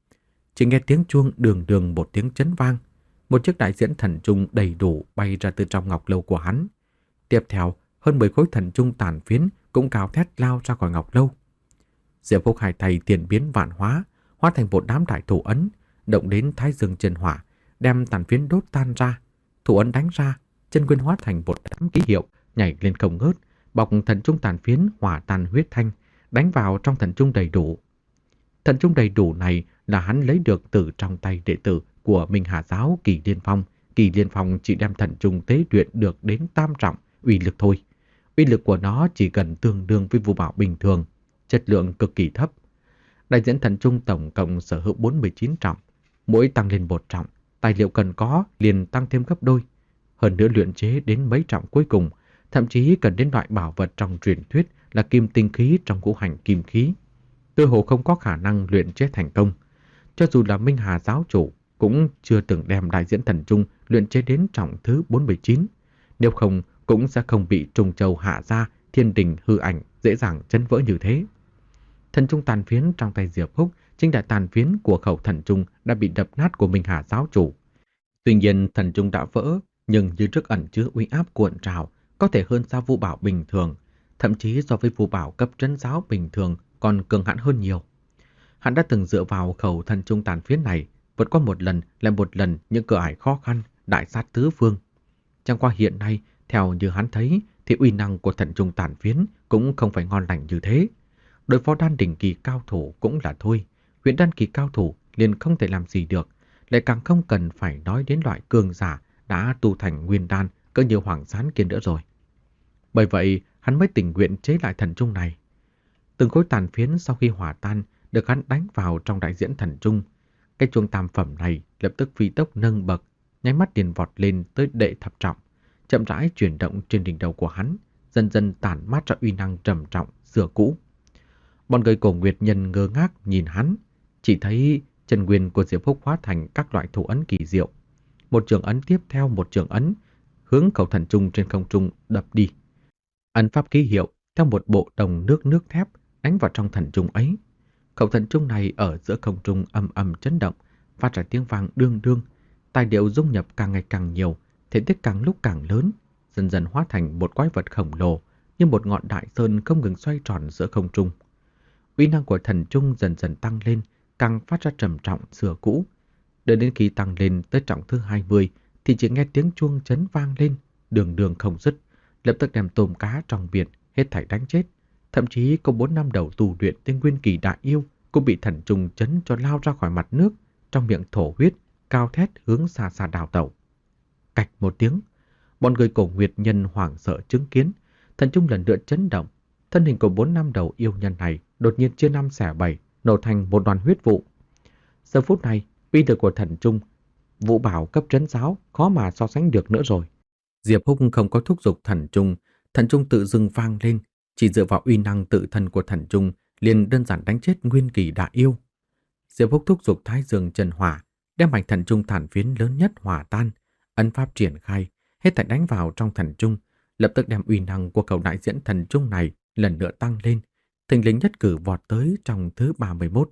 Chỉ nghe tiếng chuông đường đường một tiếng chấn vang, một chiếc đại diễn thần trung đầy đủ bay ra từ trong ngọc lâu của hắn. Tiếp theo, hơn mười khối thần trung tàn phiến cũng cao thét lao ra khỏi ngọc lâu. Diệp Phúc hai tay tiền biến vạn hóa, hóa thành một đám đại thủ ấn, động đến thái dương chân hỏa, đem tàn phiến đốt tan ra. Thủ ấn đánh ra, chân nguyên hóa thành một đám ký hiệu, nhảy lên không ngớt, bọc thần trung tàn phiến hỏa tan huyết thanh, đánh vào trong thần trung đầy đủ. Thần trung đầy đủ này là hắn lấy được từ trong tay đệ tử của Minh Hà giáo Kỳ Liên Phong. Kỳ Liên Phong chỉ đem thần trung tế luyện được đến tam trọng uy lực thôi. Uy lực của nó chỉ gần tương đương với vũ bảo bình thường, chất lượng cực kỳ thấp. Đại diễn thần trung tổng cộng sở hữu bốn mươi chín trọng, mỗi tăng lên một trọng, tài liệu cần có liền tăng thêm gấp đôi. Hơn nữa luyện chế đến mấy trọng cuối cùng, thậm chí cần đến loại bảo vật trong truyền thuyết là kim tinh khí trong ngũ hành kim khí. Cơ hồ không có khả năng luyện chế thành công. Cho dù là Minh Hà giáo chủ cũng chưa từng đem đại diễn thần trung luyện chế đến trọng thứ bốn mươi chín. Nếu không cũng sẽ không bị trùng châu hạ ra thiên đình hư ảnh dễ dàng chấn vỡ như thế. Thần trung tàn phiến trong tay Diệp Phúc chính là tàn phiến của khẩu thần trung đã bị đập nát của Minh Hà giáo chủ. Tuy nhiên thần trung đã vỡ, nhưng như trước ẩn chứa uy áp cuộn trào, có thể hơn xa vũ bảo bình thường, thậm chí so với vũ bảo cấp trấn giáo bình thường còn cường hãn hơn nhiều. Hắn đã từng dựa vào khẩu thần trung tàn phiến này vượt qua một lần lại một lần những cửa ải khó khăn, đại sát tứ phương. Chẳng qua hiện nay, theo như hắn thấy, thì uy năng của thần trung tàn phiến cũng không phải ngon lành như thế. Đối phó đan đỉnh kỳ cao thủ cũng là thôi, huyền đan kỳ cao thủ liền không thể làm gì được, lại càng không cần phải nói đến loại cường giả đã tu thành nguyên đan cỡ như Hoàng Sán kia nữa rồi. Bởi vậy, hắn mới tình nguyện chế lại thần trung này. Từng khối tàn phiến sau khi hòa tan được hắn đánh vào trong đại diễn thần trung. Cái chuông tam phẩm này lập tức phi tốc nâng bậc, nháy mắt liền vọt lên tới đệ thập trọng, chậm rãi chuyển động trên đỉnh đầu của hắn, dần dần tản mát ra uy năng trầm trọng xưa cũ. Bọn người Cổ Nguyệt Nhân ngơ ngác nhìn hắn, chỉ thấy chân nguyên của Diệp Phúc hóa thành các loại thủ ấn kỳ diệu. Một trường ấn tiếp theo một trường ấn, hướng khẩu thần trung trên không trung đập đi. Ấn pháp ký hiệu theo một bộ đồng nước nước thép đánh vào trong thần trung ấy. Khẩu thần trung này ở giữa không trung âm âm chấn động, phát ra tiếng vang đương đương, tài liệu dung nhập càng ngày càng nhiều, thể tích càng lúc càng lớn, dần dần hóa thành một quái vật khổng lồ, như một ngọn đại sơn không ngừng xoay tròn giữa không trung. Uy năng của thần trung dần dần tăng lên, càng phát ra trầm trọng xưa cũ. Đợi đến khi tăng lên tới trọng thứ hai mươi thì chỉ nghe tiếng chuông chấn vang lên, đường đường không dứt, lập tức đem tôm cá trong biển hết thảy đánh chết. Thậm chí có bốn năm đầu tu luyện tên nguyên kỳ đại yêu cũng bị thần trùng chấn cho lao ra khỏi mặt nước, trong miệng thổ huyết, cao thét hướng xa xa đào tẩu. Cạch một tiếng, bọn người Cổ Nguyệt Nhân hoảng sợ chứng kiến, thần trung lần nữa chấn động, thân hình của bốn năm đầu yêu nhân này đột nhiên chia năm xẻ bảy, nổ thành một đoàn huyết vụ. Giờ phút này, uy lực của thần trung, vũ bảo cấp trấn giáo khó mà so sánh được nữa rồi. Diệp Húc không có thúc giục thần trung, thần trung tự dưng vang lên, chỉ dựa vào uy năng tự thân của thần trung liền đơn giản đánh chết nguyên kỳ đại yêu. Diệp Húc thúc giục Thái Dương Chân Hỏa, đem mảnh thần trung tàn phiến lớn nhất hòa tan, ấn pháp triển khai, hết thảy đánh vào trong thần trung, lập tức đem uy năng của cầu đại diễn thần trung này lần nữa tăng lên, thình lình nhất cử vọt tới trong thứ ba mươi mốt.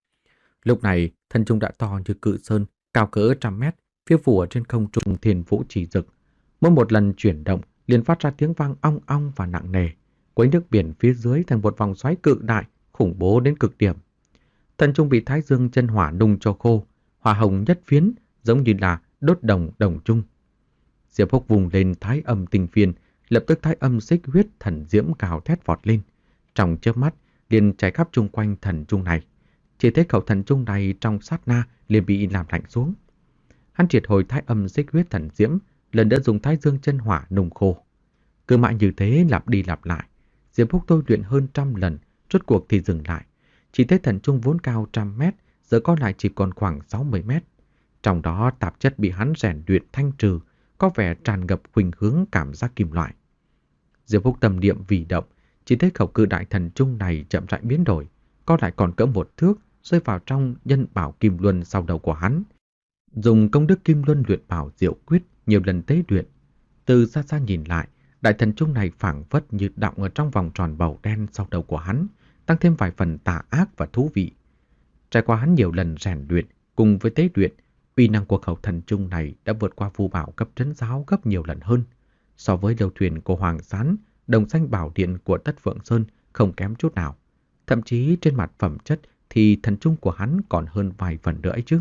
Lúc này, thần trung đã to như cự sơn, cao cỡ trăm mét, phiêu phù ở trên không trung thiên vũ chỉ rực. Mỗi một lần chuyển động liền phát ra tiếng vang ong ong và nặng nề, quấy nước biển phía dưới thành một vòng xoáy cự đại, khủng bố đến cực điểm. Thần trung bị Thái Dương Chân Hỏa nung cho khô, hỏa hồng nhất phiến, giống như là đốt đồng đồng trung. Diệp Húc vùng lên thái âm tinh phiên, lập tức thái âm xích huyết thần diễm cào thét vọt lên, trong chớp mắt liền chảy khắp chung quanh thần trung này. Chỉ thấy khẩu thần trung này trong sát na liền bị làm lạnh xuống. Hắn triệt hồi thái âm xích huyết thần diễm, lần nữa dùng Thái Dương Chân Hỏa nung khô. Cứ mãi như thế lặp đi lặp lại, Diệp Phúc tôi luyện hơn trăm lần, rốt cuộc thì dừng lại. Chỉ thấy thần trung vốn cao trăm mét, giờ có lại chỉ còn khoảng sáu mươi mét. Trong đó tạp chất bị hắn rèn luyện thanh trừ, có vẻ tràn ngập khuynh hướng cảm giác kim loại. Diệp Phúc tâm niệm vì động, chỉ thấy khẩu cự đại thần trung này chậm rãi biến đổi, có lại còn cỡ một thước, rơi vào trong nhân bảo kim luân sau đầu của hắn. Dùng công đức kim luân luyện bảo diệu quyết nhiều lần tế luyện. Từ xa xa nhìn lại, đại thần trung này phảng phất như đọng ở trong vòng tròn bầu đen sau đầu của hắn, tăng thêm vài phần tà ác và thú vị. Trải qua hắn nhiều lần rèn luyện cùng với tế luyện, uy năng của khẩu thần trung này đã vượt qua phù bảo cấp trấn giáo gấp nhiều lần hơn. So với lâu thuyền của Hoàng Sán, đồng xanh bảo điện của Tất Phượng Sơn không kém chút nào. Thậm chí trên mặt phẩm chất thì thần trung của hắn còn hơn vài phần nữa ấy chứ.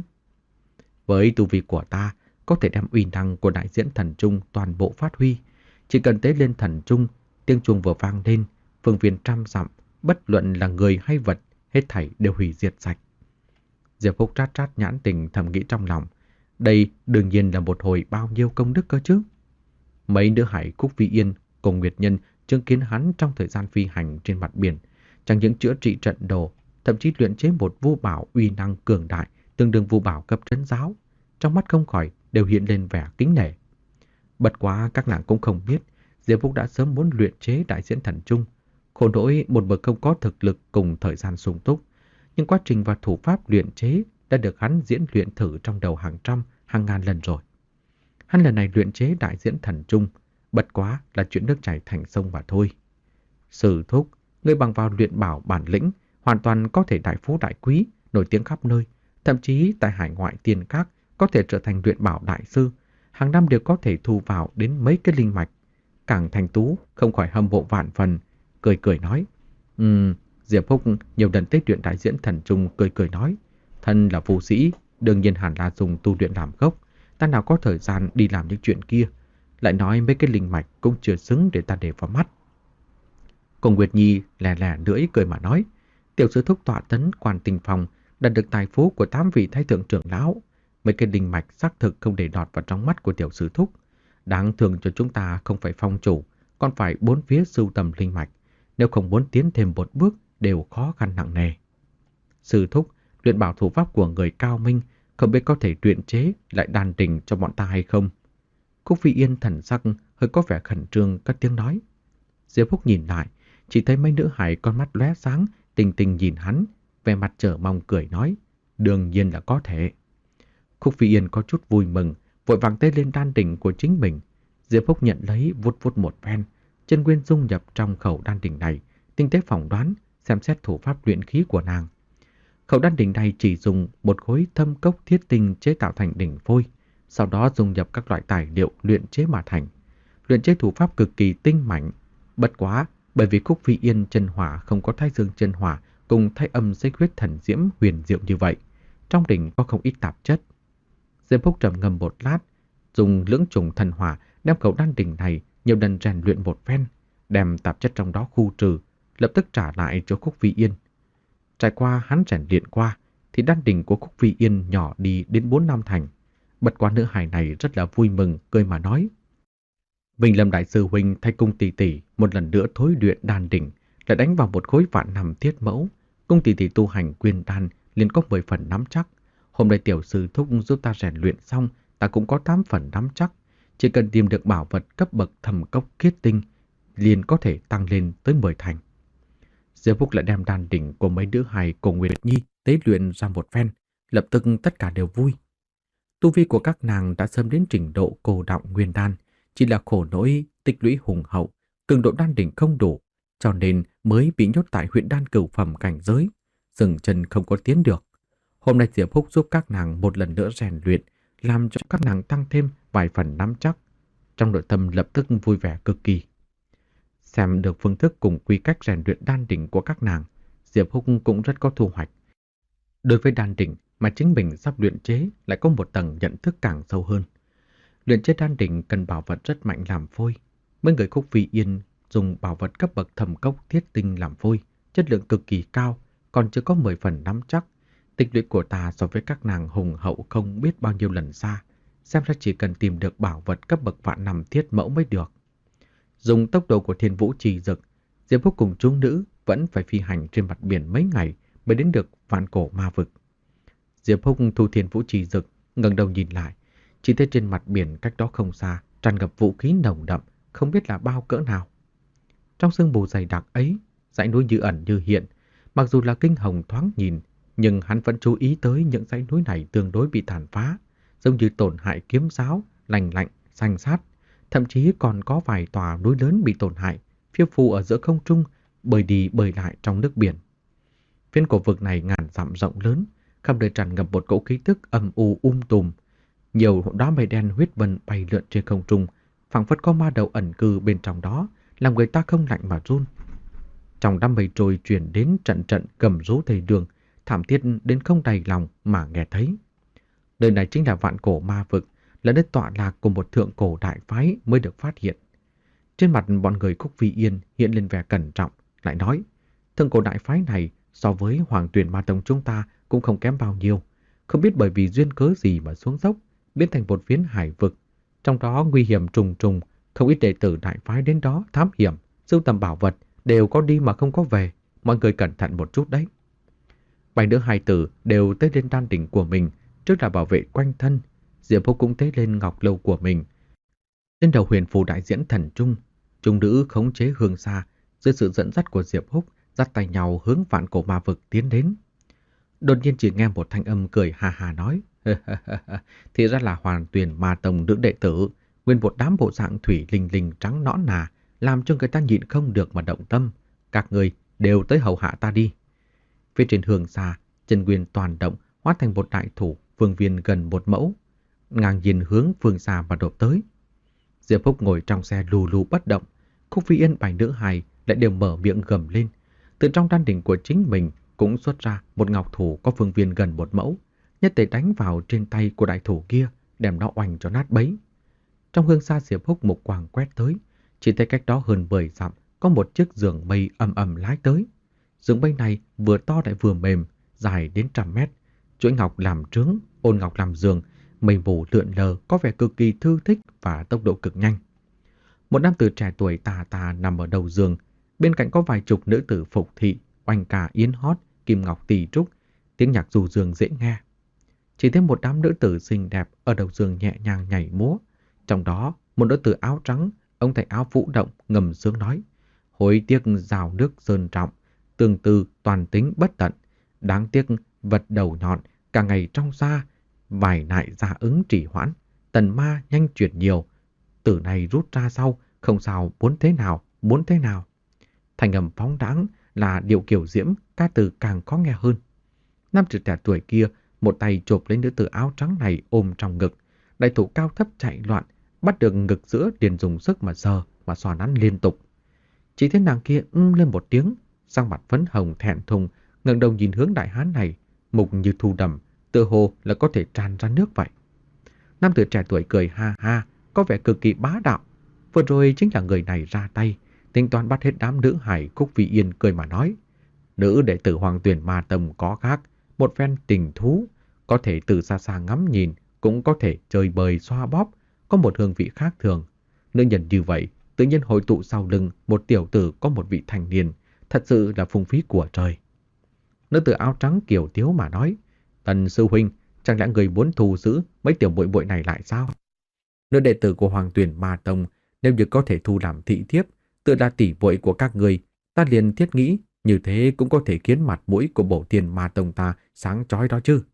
Với tu vi của ta, có thể đem uy năng của đại diễn thần trung toàn bộ phát huy. Chỉ cần tế lên thần trung, tiếng chuông vừa vang lên, phương viên trăm dặm, bất luận là người hay vật, hết thảy đều hủy diệt sạch. Diệp Phúc trát trát nhãn tình thầm nghĩ trong lòng. Đây đương nhiên là một hồi bao nhiêu công đức cơ chứ. Mấy nữ hải Cúc Vi Yên cùng Nguyệt Nhân chứng kiến hắn trong thời gian phi hành trên mặt biển, chẳng những chữa trị trận đồ, thậm chí luyện chế một vu bảo uy năng cường đại, tương đương vu bảo cấp trấn giáo, trong mắt không khỏi đều hiện lên vẻ kính nể. Bất quá các nàng cũng không biết, Diệp Phúc đã sớm muốn luyện chế đại diễn thần trung, khổ nỗi một bậc không có thực lực cùng thời gian sung túc, nhưng quá trình và thủ pháp luyện chế đã được hắn diễn luyện thử trong đầu hàng trăm, hàng ngàn lần rồi. Hắn lần này luyện chế đại diễn thần trung, bất quá là chuyện nước chảy thành sông mà thôi. Sử thúc, ngươi bằng vào luyện bảo bản lĩnh, hoàn toàn có thể đại phú đại quý, nổi tiếng khắp nơi, thậm chí tại hải ngoại tiền các có thể trở thành luyện bảo đại sư, hàng năm đều có thể thu vào đến mấy cái linh mạch. Cảng Thành Tú không khỏi hâm mộ vạn phần, cười cười nói. Ừm, Diệp Phúc nhiều lần tế luyện đại diễn thần trung cười cười nói. Thân là phù sĩ, đương nhiên hẳn là dùng tu luyện làm gốc, ta nào có thời gian đi làm những chuyện kia. Lại nói mấy cái linh mạch cũng chưa xứng để ta để vào mắt. Cùng Nguyệt Nhi lè lè lưỡi cười mà nói. Tiểu sư thúc tọa tấn quan tinh phòng, đạt được tài phú của tám vị thái thượng trưởng lão. Mấy cái linh mạch xác thực không để đọt vào trong mắt của tiểu sư thúc. Đáng thường cho chúng ta không phải phong chủ, còn phải bốn phía sưu tầm linh mạch. Nếu không muốn tiến thêm một bước, đều khó khăn nặng nề. Sư thúc, luyện bảo thủ pháp của người cao minh, không biết có thể luyện chế lại đan đình cho bọn ta hay không? Cúc Phi Yên thần sắc hơi có vẻ khẩn trương cất tiếng nói. Diệp Phúc nhìn lại, chỉ thấy mấy nữ hải con mắt lóe sáng, tình tình nhìn hắn, vẻ mặt chờ mong cười nói. Đương nhiên là có thể. Cúc Phi Yên có chút vui mừng, vội vàng tay lên đan đỉnh của chính mình. Diệp Phúc nhận lấy vuốt vuốt một phen, chân nguyên dung nhập trong khẩu đan đỉnh này, tinh tế phỏng đoán, xem xét thủ pháp luyện khí của nàng. Khẩu đan đỉnh này chỉ dùng một khối thâm cốc thiết tinh chế tạo thành đỉnh phôi, sau đó dung nhập các loại tài liệu luyện chế mà thành. Luyện chế thủ pháp cực kỳ tinh mạnh, bất quá bởi vì Cúc Phi Yên chân hỏa không có thái dương chân hỏa cùng thái âm xích huyết thần diễm huyền diệu như vậy, trong đỉnh có không ít tạp chất. Diệp Phúc trầm ngâm một lát, dùng lưỡng trùng thần hỏa đem khẩu đan đỉnh này nhiều lần rèn luyện một phen, đem tạp chất trong đó khu trừ, lập tức trả lại cho Cúc Phi Yên. Trải qua hắn rèn luyện qua, thì đan đỉnh của Cúc Phi Yên nhỏ đi đến bốn năm thành. Bật qua nữ hài này rất là vui mừng, cười mà nói. Vinh Lâm đại sư huynh thay cung tỷ tỷ một lần nữa thối luyện đan đỉnh, lại đánh vào một khối vạn năm thiết mẫu. Cung tỷ tỷ tu hành quyên đan liền có mười phần nắm chắc. Hôm nay tiểu sư thúc giúp ta rèn luyện xong, ta cũng có tám phần nắm chắc. Chỉ cần tìm được bảo vật cấp bậc thầm cốc kiết tinh, liền có thể tăng lên tới mười thành. Diệp Phúc lại đem đan đỉnh của mấy nữ hài cùng Nguyệt Nhi tế luyện ra một phen, lập tức tất cả đều vui. Tu vi của các nàng đã sớm đến trình độ cổ động nguyên đan, chỉ là khổ nỗi tích lũy hùng hậu, cường độ đan đỉnh không đủ, cho nên mới bị nhốt tại huyện đan cửu phẩm cảnh giới, dừng chân không có tiến được. Hôm nay Diệp Phúc giúp các nàng một lần nữa rèn luyện, làm cho các nàng tăng thêm vài phần nắm chắc. Trong nội tâm lập tức vui vẻ cực kỳ. Xem được phương thức cùng quy cách rèn luyện đan đỉnh của các nàng, Diệp Phúc cũng rất có thu hoạch. Đối với đan đỉnh mà chính mình sắp luyện chế lại có một tầng nhận thức càng sâu hơn. Luyện chế đan đỉnh cần bảo vật rất mạnh làm phôi. Mấy người Cúc Phi Yên dùng bảo vật cấp bậc thầm cốc thiết tinh làm phôi, chất lượng cực kỳ cao, còn chưa có mười phần nắm chắc. Tích lũy của ta so với các nàng hùng hậu không biết bao nhiêu lần xa, xem ra chỉ cần tìm được bảo vật cấp bậc vạn năm thiết mẫu mới được. Dùng tốc độ của Thiên Vũ Trì Dực, Diệp Húc cùng chúng nữ vẫn phải phi hành trên mặt biển mấy ngày mới đến được vạn cổ ma vực. Diệp Húc thu Thiên Vũ Trì Dực, ngẩng đầu nhìn lại, chỉ thấy trên mặt biển cách đó không xa tràn ngập vũ khí nồng đậm, không biết là bao cỡ nào. Trong sương mù dày đặc ấy, dãy núi như ẩn như hiện, mặc dù là kinh hồng thoáng nhìn, nhưng hắn vẫn chú ý tới những dãy núi này tương đối bị tàn phá, giống như tổn hại kiếm giáo, lành lạnh, xanh sát. Thậm chí còn có vài tòa núi lớn bị tổn hại, phiêu phù ở giữa không trung, bơi đi bơi lại trong nước biển. Phiên cổ vực này ngàn dặm rộng lớn, khắp nơi tràn ngập một cỗ khí tức âm u um tùm. Nhiều đóa mây đen huyết vân bay lượn trên không trung, phảng phất có ma đầu ẩn cư bên trong đó, làm người ta không lạnh mà run. Trong đám mây trôi truyền đến trận trận gầm rú thầy đường, thảm thiết đến không đầy lòng mà nghe thấy. Nơi này chính là vạn cổ ma vực, là nơi tọa lạc của một thượng cổ đại phái mới được phát hiện. Trên mặt bọn người Khúc Phi Yên hiện lên vẻ cẩn trọng, lại nói, thượng cổ đại phái này so với Hoàng Tuyển Ma Tông chúng ta cũng không kém bao nhiêu, không biết bởi vì duyên cớ gì mà xuống dốc, biến thành một phiến hải vực. Trong đó nguy hiểm trùng trùng, không ít đệ tử đại phái đến đó thám hiểm, sưu tầm bảo vật, đều có đi mà không có về, mọi người cẩn thận một chút đấy. Bảy đứa hài tử đều tới lên đan đỉnh của mình, trước là bảo vệ quanh thân. Diệp Húc cũng tế lên ngọc lâu của mình. Trên đầu huyền phù đại diễn thần trung, trung nữ khống chế Hương Sa, dưới sự dẫn dắt của Diệp Húc, dắt tay nhau hướng vạn cổ ma vực tiến đến. Đột nhiên chỉ nghe một thanh âm cười hà hà nói, thì ra là Hoàn Tuyền Ma Tông nữ đệ tử, nguyên một đám bộ dạng thủy linh linh trắng nõn nà, làm cho người ta nhịn không được mà động tâm. Các người đều tới hầu hạ ta đi. Phía trên Hương Sa, chân nguyên toàn động, hóa thành một đại thủ, phương viên gần một mẫu, ngang nhiên hướng phương xa mà đổ tới. Diệp Húc ngồi trong xe lù lù bất động, Khúc Phi Yên, bảy nữ hài lại đều mở miệng gầm lên. Từ trong đan đỉnh của chính mình cũng xuất ra một ngọc thủ có phương viên gần một mẫu, nhất tề đánh vào trên tay của đại thủ kia, đem nó oanh cho nát bấy. Trong Hương Sa, Diệp Húc mục quang quét tới, chỉ thấy cách đó hơn mười dặm có một chiếc giường mây ầm ầm lái tới. Giường mây này vừa to lại vừa mềm, dài đến trăm mét, chuỗi ngọc làm trướng, ôn ngọc làm giường, mây mù lượn lờ, có vẻ cực kỳ thư thích và tốc độ cực nhanh. Một nam tử trẻ tuổi tà tà nằm ở đầu giường, bên cạnh có vài chục nữ tử phục thị, oanh ca yến hót, kim ngọc tỳ trúc, tiếng nhạc du dương dễ nghe. Chỉ thêm một đám nữ tử xinh đẹp ở đầu giường nhẹ nhàng nhảy múa. Trong đó, một nữ tử áo trắng, ông thầy áo vũ động ngầm sướng nói, hối tiếc rào nước sơn trọng, tương tư toàn tính bất tận, đáng tiếc vật đầu nhọn, cả ngày trong xa, vài nại ra ứng trì hoãn, tần ma nhanh chuyển nhiều, tử này rút ra sau, không sao muốn thế nào, muốn thế nào. Thành âm phóng đãng là điệu kiểu diễm, ca từ càng khó nghe hơn. Nam tử trẻ tuổi kia, một tay chộp lấy nữ tử áo trắng này ôm trong ngực, đại thủ cao thấp chạy loạn, bắt được ngực giữa liền dùng sức mà sờ, mà xoa nắn liên tục. Chỉ thấy nàng kia ưm lên một tiếng, sang mặt phấn hồng thẹn thùng, ngẩng đầu nhìn hướng đại hán này, mục như thu đầm, tựa hồ là có thể tràn ra nước vậy. Nam tử trẻ tuổi cười ha ha, có vẻ cực kỳ bá đạo. Vừa rồi chính là người này ra tay, tính toán bắt hết đám nữ hải. Khúc Phi Yên cười mà nói, nữ đệ tử Hoàng Tuyển Ma Tông có khác, một phen tình thú, có thể từ xa xa ngắm nhìn, cũng có thể chơi bời xoa bóp, có một hương vị khác thường. Nữ nhân như vậy, tự nhiên hội tụ sau lưng một tiểu tử có một vị thành niên, thật sự là phung phí của trời. Nữ tử áo trắng kiều tiếu mà nói, Tần sư huynh, chẳng lẽ người muốn thù giữ mấy tiểu bội bội này lại sao? Nữ đệ tử của Hoàng Tuyển Ma Tông, nếu như có thể thu làm thị thiếp, tự là tỷ muội của các người, ta liền thiết nghĩ như thế cũng có thể khiến mặt mũi của Bổ Thiên Ma Tông ta sáng chói đó chứ.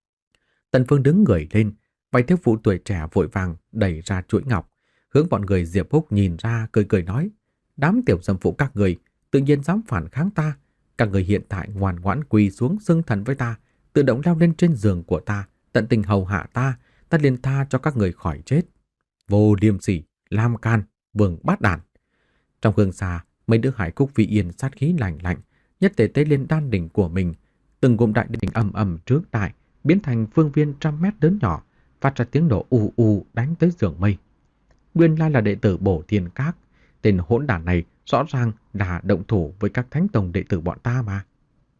Tần Phương đứng người lên, vài thiếu phụ tuổi trẻ vội vàng đẩy ra chuỗi ngọc, hướng bọn người Diệp Húc nhìn ra cười cười nói, đám tiểu dâm phụ các người, tự nhiên dám phản kháng ta, các người hiện tại ngoan ngoãn quỳ xuống xưng thần với ta, tự động leo lên trên giường của ta, tận tình hầu hạ ta, ta liền tha cho các người khỏi chết. Vô liêm sỉ, lam can, vương bát đản. Trong Hương Sa, mấy đứa hải Khúc Phi Yên sát khí lạnh lạnh, nhất tề tế lên đan đỉnh của mình, từng ngụm đại đỉnh ầm ầm trướng đại, biến thành phương viên trăm mét lớn nhỏ, phát ra tiếng nổ u u đánh tới giường mây. Nguyên lai là đệ tử Bổ Thiên Các, tên hỗn đản này rõ ràng là động thủ với các thánh tông đệ tử bọn ta mà.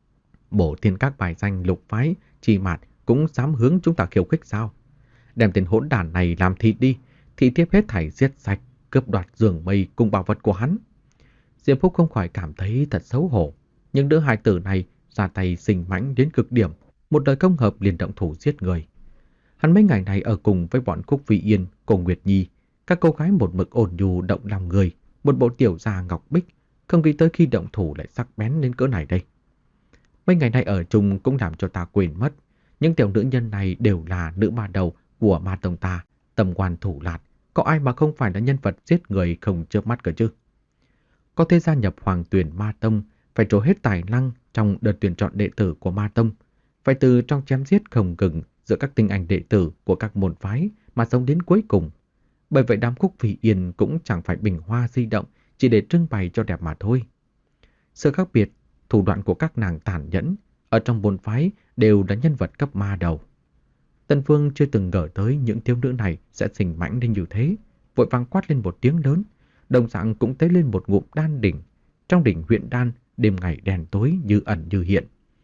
Bổ Thiên Các bài danh lục phái, Chi Mạt cũng dám hướng chúng ta khiêu khích sao? Đem tên hỗn đản này làm thịt đi, thị thiếp hết thảy giết sạch, cướp đoạt giường mây cùng bảo vật của hắn. Diệp Phúc không khỏi cảm thấy thật xấu hổ, nhưng đứa hài tử này ra tay sinh mãnh đến cực điểm, một đời không hợp liền động thủ giết người. Hắn mấy ngày này ở cùng với bọn Khúc Phi Yên, Cổ Nguyệt Nhi, các cô gái một mực ôn nhu động lòng người, một bộ tiểu gia ngọc bích, không nghĩ tới khi động thủ lại sắc bén đến cỡ này đây. Mấy ngày nay ở chung cũng làm cho ta quên mất, những tiểu nữ nhân này đều là nữ ma đầu của ma tông ta, tầm quan thủ lạt, có ai mà không phải là nhân vật giết người không chớp mắt cơ chứ. Có thể gia nhập Hoàng Tuyển Ma Tông, phải trổ hết tài năng trong đợt tuyển chọn đệ tử của Ma Tông, phải từ trong chém giết không ngừng giữa các tinh anh đệ tử của các môn phái mà sống đến cuối cùng. Bởi vậy đám Khúc Phi Yên cũng chẳng phải bình hoa di động chỉ để trưng bày cho đẹp mà thôi. Sự khác biệt, thủ đoạn của các nàng tàn nhẫn ở trong môn phái đều là nhân vật cấp ma đầu. Tân Phương chưa từng ngờ tới những thiếu nữ này sẽ sinh mãnh đến như thế, vội vàng quát lên một tiếng lớn, đồng dạng cũng tế lên một ngụm đan đỉnh. Trong đỉnh huyện đan, đêm ngày đèn tối như ẩn như hiện.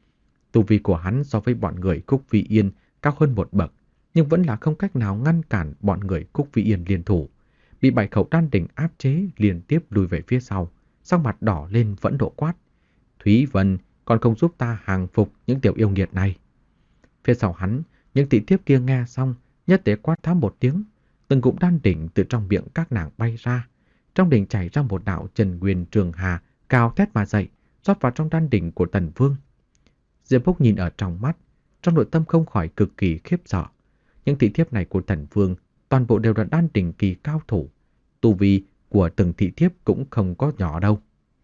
Tu vi của hắn so với bọn người Khúc Phi Yên cao hơn một bậc, nhưng vẫn là không cách nào ngăn cản bọn người Khúc Phi Yên liên thủ. Bị bảy khẩu đan đỉnh áp chế liên tiếp lùi về phía sau, sắc mặt đỏ lên vẫn độ quát. Thúy Vân còn không giúp ta hàng phục những tiểu yêu nghiệt này. Phía sau hắn, những thị thiếp kia nghe xong, nhất để quát tháo một tiếng, từng ngụm đan đỉnh từ trong miệng các nàng bay ra. Trong đỉnh chảy ra một đạo Trần Nguyên Trường Hà cao thét mà dậy, rót vào trong đan đỉnh của Tần Vương. Diệp Phúc nhìn ở trong mắt, trong nội tâm không khỏi cực kỳ khiếp sợ. Những thị thiếp này của Tần Vương toàn bộ đều là đan đỉnh kỳ cao thủ, tu vi của từng thị thiếp cũng không có nhỏ đâu.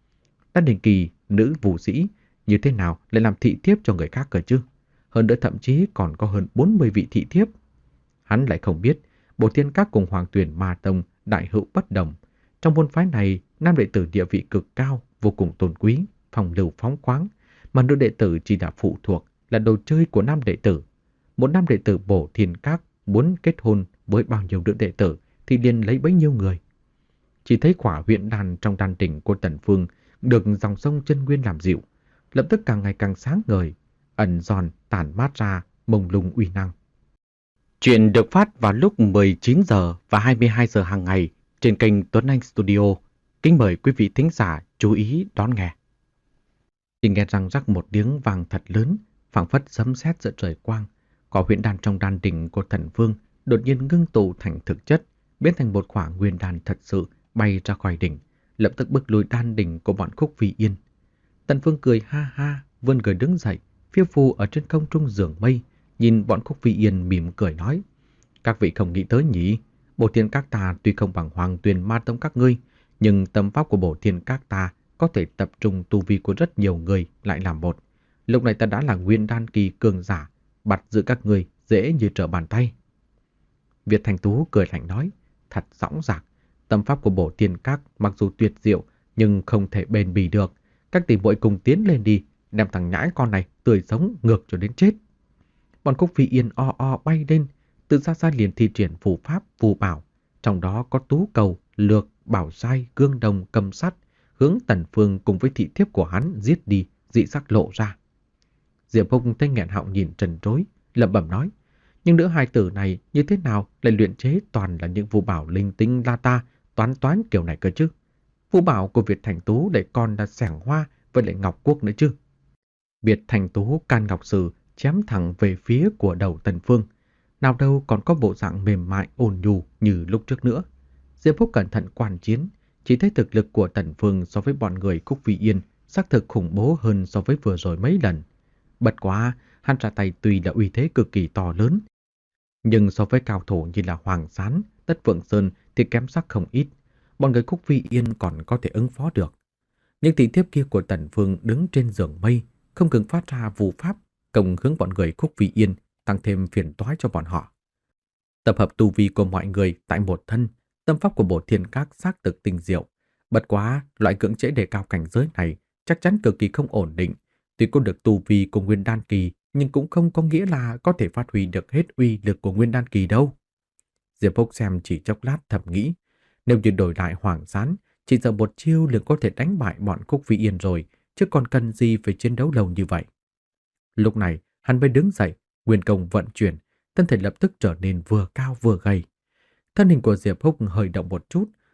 Đan đỉnh kỳ nữ vũ sĩ như thế nào lại làm thị thiếp cho người khác cơ chứ? Hơn nữa thậm chí còn có hơn bốn mươi vị thị thiếp. Hắn lại không biết, Bổ Thiên Các cùng Hoàng Tuyển Ma Tông đại hữu bất đồng. Trong môn phái này, nam đệ tử địa vị cực cao, vô cùng tôn quý, phong lưu phóng khoáng, mà nữ đệ tử chỉ là phụ thuộc, là đồ chơi của nam đệ tử. Một nam đệ tử Bổ Thiên Các muốn kết hôn với bao nhiêu nữ đệ tử thì liền lấy bấy nhiêu người. Chỉ thấy quả huyện đàn trong đan đỉnh của Tần Phương được dòng sông chân nguyên làm dịu, lập tức càng ngày càng sáng ngời, ẩn giòn tản mát ra mông lung uy năng. Chuyện được phát vào lúc mười chín giờ và hai mươi hai giờ hàng ngày trên kênh Tuấn Anh Studio. Kính mời quý vị thính giả chú ý đón nghe. Chỉ nghe răng rắc một tiếng vang thật lớn, phảng phất sấm sét giữa trời quang. Quả huyễn đan trong đan đỉnh của Thần Vương đột nhiên ngưng tụ thành thực chất, biến thành một quả nguyên đan thật sự bay ra khỏi đỉnh, lập tức bức lùi đan đỉnh của bọn Khúc Phi Yên. Tần Vương cười ha ha, vươn người đứng dậy, phiêu phù ở trên không trung giường mây, nhìn bọn Khúc Phi Yên mỉm cười nói: các vị không nghĩ tới nhỉ? Bổ Thiên Các ta tuy không bằng Hoàng Tuyền Ma Tông các ngươi, nhưng tâm pháp của Bổ Thiên Các ta có thể tập trung tu vi của rất nhiều người lại làm một. Lúc này ta đã là nguyên đan kỳ cường giả, bắt giữ các ngươi dễ như trở bàn tay. Việt Thành Tú cười lạnh nói: thật dõng dạc, tâm pháp của Bổ Thiên Các mặc dù tuyệt diệu nhưng không thể bền bỉ được. Các tỷ muội cùng tiến lên đi, đem thằng nhãi con này tươi sống ngược cho đến chết. Bọn Khúc Phi Yên o o bay lên, từ xa xa liền thi triển phù pháp phù bảo, trong đó có tú cầu, lược, bảo sai, gương đồng, cầm sắt, hướng Tần Phương cùng với thị thiếp của hắn giết đi, dị sắc lộ ra. Diệp Phúc thấy nghẹn họng nhìn trần trối, lẩm bẩm nói: nhưng nữ hài tử này như thế nào lại luyện chế toàn là những phù bảo linh tinh la ta, toán toán kiểu này cơ chứ? Phù bảo của Việt Thành Tú lại còn là xẻng hoa với lại ngọc quốc nữa chứ? Việt Thành Tú can ngọc sử chém thẳng về phía của đầu Tần Phương, nào đâu còn có bộ dạng mềm mại ôn nhu như lúc trước nữa. Diệp Phúc cẩn thận quan chiến, chỉ thấy thực lực của Tần Phương so với bọn người Khúc Phi Yên xác thực khủng bố hơn so với vừa rồi mấy lần. Bất quá, hắn ra tay tuy là uy thế cực kỳ to lớn, nhưng so với cao thủ như là Hoàng Sán, Tất Phượng Sơn thì kém sắc không ít. Bọn người Khúc Phi Yên còn có thể ứng phó được. Nhưng thị thiếp kia của Tần Phương đứng trên giường mây, không ngừng phát ra vụ pháp, công hướng bọn người Khúc Phi Yên, tăng thêm phiền toái cho bọn họ. Tập hợp tu vi của mọi người tại một thân, tâm pháp của Bổ Thiên Các xác thực tinh diệu. Bất quá, loại cưỡng chế đề cao cảnh giới này chắc chắn cực kỳ không ổn định. Tuy có được tu vi của Nguyên Đan Kỳ, nhưng cũng không có nghĩa là có thể phát huy được hết uy lực của Nguyên Đan Kỳ đâu. Diệp Phúc xem chỉ chốc lát thầm nghĩ, nếu như đổi lại Hoàng Sán, chỉ giờ một chiêu liền có thể đánh bại bọn Khúc Phi Yên rồi, chứ còn cần gì phải chiến đấu lâu như vậy. Lúc này, hắn mới đứng dậy, nguyên công vận chuyển, thân thể lập tức trở nên vừa cao vừa gầy. Thân hình của Diệp Húc hơi động một chút,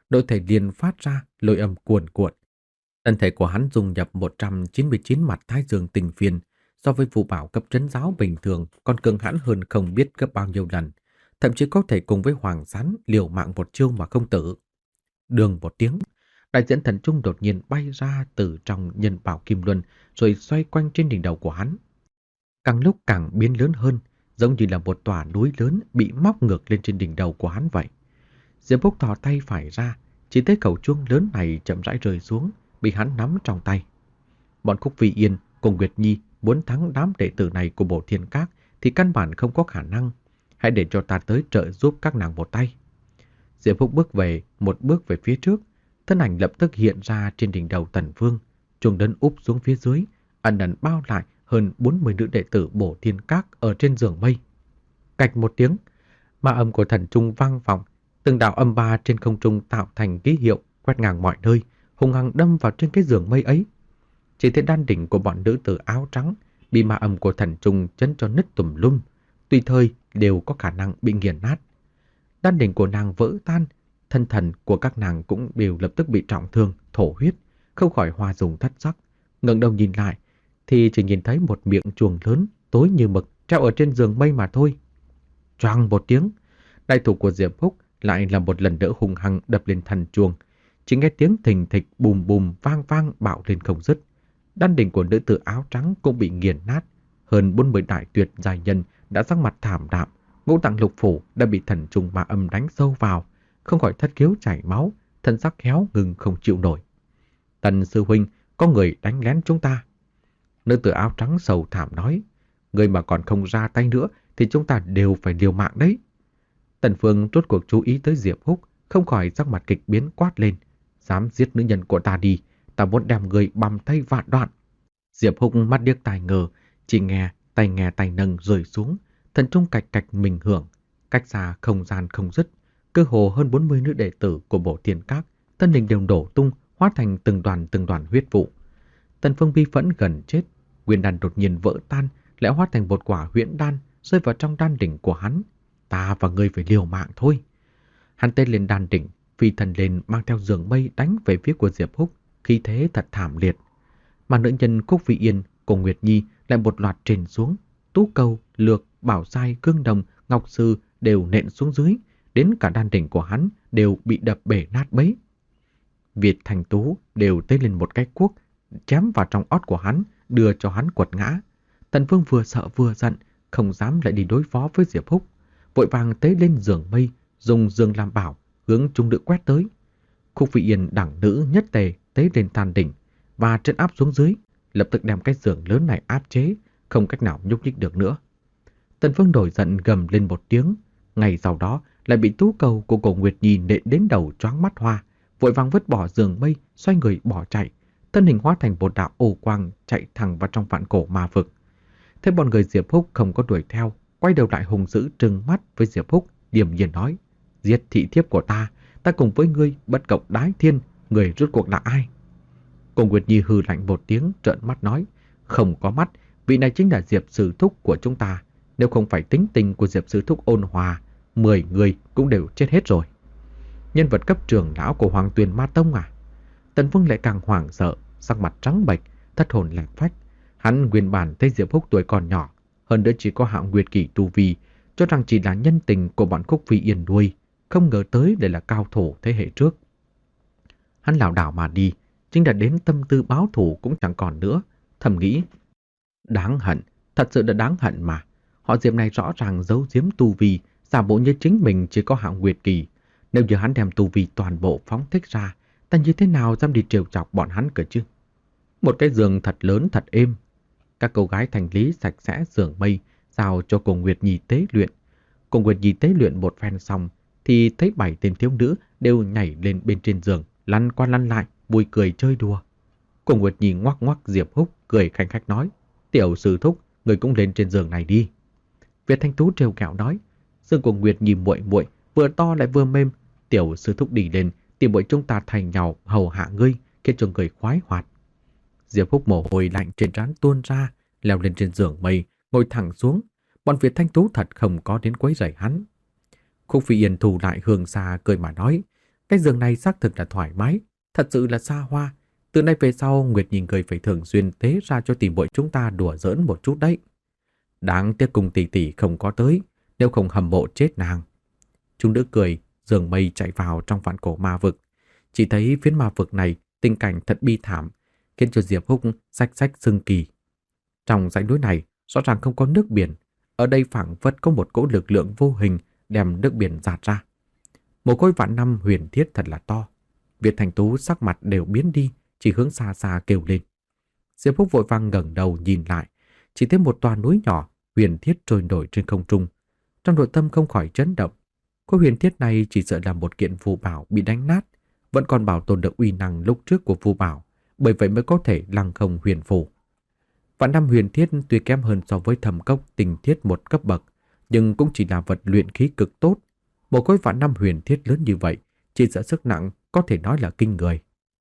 Nội thể liền phát ra lôi âm cuồn cuộn. Thân thể của hắn dung nhập một trăm chín mươi chín mặt thái dương tinh phiên, so với phù bảo cấp trấn giáo bình thường còn cường hãn hơn không biết gấp bao nhiêu lần, thậm chí có thể cùng với Hoàng Sán liều mạng một chiêu mà không tử. Đường một tiếng, đại diễn thần trung đột nhiên bay ra từ trong nhân bảo kim luân rồi xoay quanh trên đỉnh đầu của hắn. Càng lúc càng biến lớn hơn, giống như là một tòa núi lớn bị móc ngược lên trên đỉnh đầu của hắn vậy. Diệp Phúc thò tay phải ra, chỉ thấy khẩu chuông lớn này chậm rãi rơi xuống, bị hắn nắm trong tay. Bọn Khúc Phi Yên cùng Nguyệt Nhi muốn thắng đám đệ tử này của Bổ Thiên Các thì căn bản không có khả năng. Hãy để cho ta tới trợ giúp các nàng một tay. Diệp Phúc bước về, một bước về phía trước, thân ảnh lập tức hiện ra trên đỉnh đầu Tần Vương, chuông lớn úp xuống phía dưới, ẩn ẩn bao lại hơn bốn mươi nữ đệ tử Bổ Thiên Các ở trên giường mây. Cạch một tiếng, ma âm của thần trung vang vọng, từng đạo âm ba trên không trung tạo thành ký hiệu quét ngang mọi nơi, hùng hăng đâm vào trên cái giường mây ấy. Chỉ thấy đan đỉnh của bọn nữ tử áo trắng bị ma âm của thần trung chấn cho nứt tùm lum, tùy thời đều có khả năng bị nghiền nát. Đan đỉnh của nàng vỡ tan, thân thần của các nàng cũng đều lập tức bị trọng thương, thổ huyết, không khỏi hoa dùng thất sắc. Ngẩng đầu nhìn lại thì chỉ nhìn thấy một miệng chuông lớn tối như mực treo ở trên giường mây mà thôi. Choang một tiếng, đại thủ của Diệp Phúc lại là một lần đỡ hùng hăng đập lên thần chuông. Chỉ nghe tiếng thình thịch bùm bùm vang vang bạo lên không dứt. Đan đỉnh của nữ tử áo trắng cũng bị nghiền nát. Hơn bốn mươi đại tuyệt giai nhân đã sắc mặt thảm đạm, ngũ tạng lục phủ đã bị thần trùng ma âm đánh sâu vào, không khỏi thất khiếu chảy máu, thân sắc khéo ngừng không chịu nổi. Tần sư huynh, có người đánh lén chúng ta. Nữ tử áo trắng sầu thảm nói, người mà còn không ra tay nữa thì chúng ta đều phải liều mạng đấy. Tần Phương rốt cuộc chú ý tới Diệp Húc, không khỏi sắc mặt kịch biến quát lên, dám giết nữ nhân của ta đi, ta muốn đem người băm thây vạn đoạn. Diệp Húc mắt điếc tai ngờ, chỉ nghe tay nghe tay nâng rơi xuống, thần trung cạch cạch mình hưởng, cách xa không gian không dứt, cơ hồ hơn bốn mươi nữ đệ tử của Bổ Thiên Các, thân hình đều đổ tung, hóa thành từng đoàn từng đoàn huyết vụ. Tần Phương bi phẫn gần chết, nguyên đan đột nhiên vỡ tan, lại hóa thành một quả huyễn đan rơi vào trong đan đỉnh của hắn. Ta và ngươi phải liều mạng thôi. Hắn tên lên đan đỉnh, phi thần lên mang theo giường mây đánh về phía của Diệp Húc, khí thế thật thảm liệt. Mà nữ nhân Khúc Phi Yên cùng Nguyệt Nhi lại một loạt trên xuống, Tú Cầu, Lược, Bảo Sai, Cương Đồng, Ngọc Sư đều nện xuống dưới, đến cả đan đỉnh của hắn đều bị đập bể nát bấy. Việt Thành Tú đều tế lên một cái cuốc, chém vào trong ót của hắn, đưa cho hắn quật ngã. Tần Vương vừa sợ vừa giận, không dám lại đi đối phó với Diệp Húc, vội vàng tế lên giường mây, dùng giường làm bảo, hướng trung nữ quét tới. Khúc Phi Yên đẳng nữ nhất tề tế lên tàn đỉnh và trấn áp xuống dưới, lập tức đem cái giường lớn này áp chế, không cách nào nhúc nhích được nữa. Tần Vương nổi giận gầm lên một tiếng, ngày sau đó lại bị Tú Cầu của Cổ Nguyệt Nhi nện đến đầu choáng mắt hoa, vội vàng vứt bỏ giường mây, xoay người bỏ chạy, thân hình hóa thành một đạo ô quang chạy thẳng vào trong vạn cổ ma vực. Thế bọn người Diệp Húc không có đuổi theo, quay đầu lại hùng dữ trừng mắt với Diệp Húc, điềm nhiên nói, giết thị thiếp của ta, ta cùng với ngươi bất cộng đái thiên, người rốt cuộc là ai? Cổ Nguyệt Nhi hừ lạnh một tiếng, trợn mắt nói, không có mắt, vị này chính là Diệp Sư Thúc của chúng ta, nếu không phải tính tình của Diệp Sư Thúc ôn hòa, mười người cũng đều chết hết rồi. Nhân vật cấp trưởng lão của Hoàng Tuyền Ma Tông à? Tần Vương lại càng hoảng sợ, sắc mặt trắng bệch, thất hồn lạc phách. Hắn nguyên bản thấy Diệp Húc tuổi còn nhỏ, hơn nữa chỉ có hạng nguyệt kỳ tu vi, cho rằng chỉ là nhân tình của bọn Khúc Phi Yên nuôi, không ngờ tới để là cao thủ thế hệ trước. Hắn lảo đảo mà đi, chính là đến tâm tư báo thù cũng chẳng còn nữa, thầm nghĩ. Đáng hận, thật sự là đáng hận mà. Họ Diệp này rõ ràng giấu giếm tu vi, giả bộ như chính mình chỉ có hạng nguyệt kỳ. Nếu như hắn đem tu vi toàn bộ phóng thích ra, ta như thế nào dám đi trêu chọc bọn hắn cơ chứ? Một cái giường thật lớn thật êm. Các cô gái thành lý sạch sẽ giường mây, giao cho cô Nguyệt Nhi tế luyện. Cô Nguyệt Nhi tế luyện một phen xong, thì thấy bảy tên thiếu nữ đều nhảy lên bên trên giường, lăn qua lăn lại, vui cười chơi đùa. Cô Nguyệt Nhi ngoắc ngoắc Diệp Húc, cười khanh khách nói, tiểu sư thúc, người cũng lên trên giường này đi. Việt Thanh Tú trêu kẹo nói, giường của Nguyệt Nhi muội muội vừa to lại vừa mềm, tiểu sư thúc đi lên, tìm muội chúng ta thành nhau hầu hạ ngươi, khiến cho người khoái hoạt. Diệp Húc mồ hôi lạnh trên trán tuôn ra, leo lên trên giường mây, ngồi thẳng xuống. Bọn Việt Thanh Tú thật không có đến quấy rầy hắn. Khúc Phi Yên thu lại hương xa cười mà nói, Cái giường này xác thực là thoải mái, thật sự là xa hoa. Từ nay về sau, Nguyệt nhìn người phải thường xuyên tế ra cho tìm muội chúng ta đùa giỡn một chút đấy. Đáng tiếc cùng tỷ tỷ không có tới, nếu không hâm mộ chết nàng. Chúng nữ cười, giường mây chạy vào trong vạn cổ ma vực. Chỉ thấy phiến ma vực này tình cảnh thật bi thảm, khiến cho Diệp Húc xách xách sưng kỳ. Trong dãy núi này rõ ràng không có nước biển, ở đây phảng phất có một cỗ lực lượng vô hình đem nước biển dạt ra. Một khối vạn năm huyền thiết thật là to. Việt Thành Tú sắc mặt đều biến đi, chỉ hướng xa xa kêu lên. Diệp Húc vội vàng ngẩng đầu nhìn lại, chỉ thấy một tòa núi nhỏ huyền thiết trôi nổi trên không trung. Trong nội tâm không khỏi chấn động. Khối huyền thiết này chỉ sợ là một kiện phù bảo bị đánh nát, vẫn còn bảo tồn được uy năng lúc trước của phù bảo, bởi vậy mới có thể lăng không huyền phù. Vạn năm huyền thiết tuy kém hơn so với thầm cốc tình thiết một cấp bậc, nhưng cũng chỉ là vật luyện khí cực tốt. Một khối vạn năm huyền thiết lớn như vậy, chỉ sợ sức nặng có thể nói là kinh người.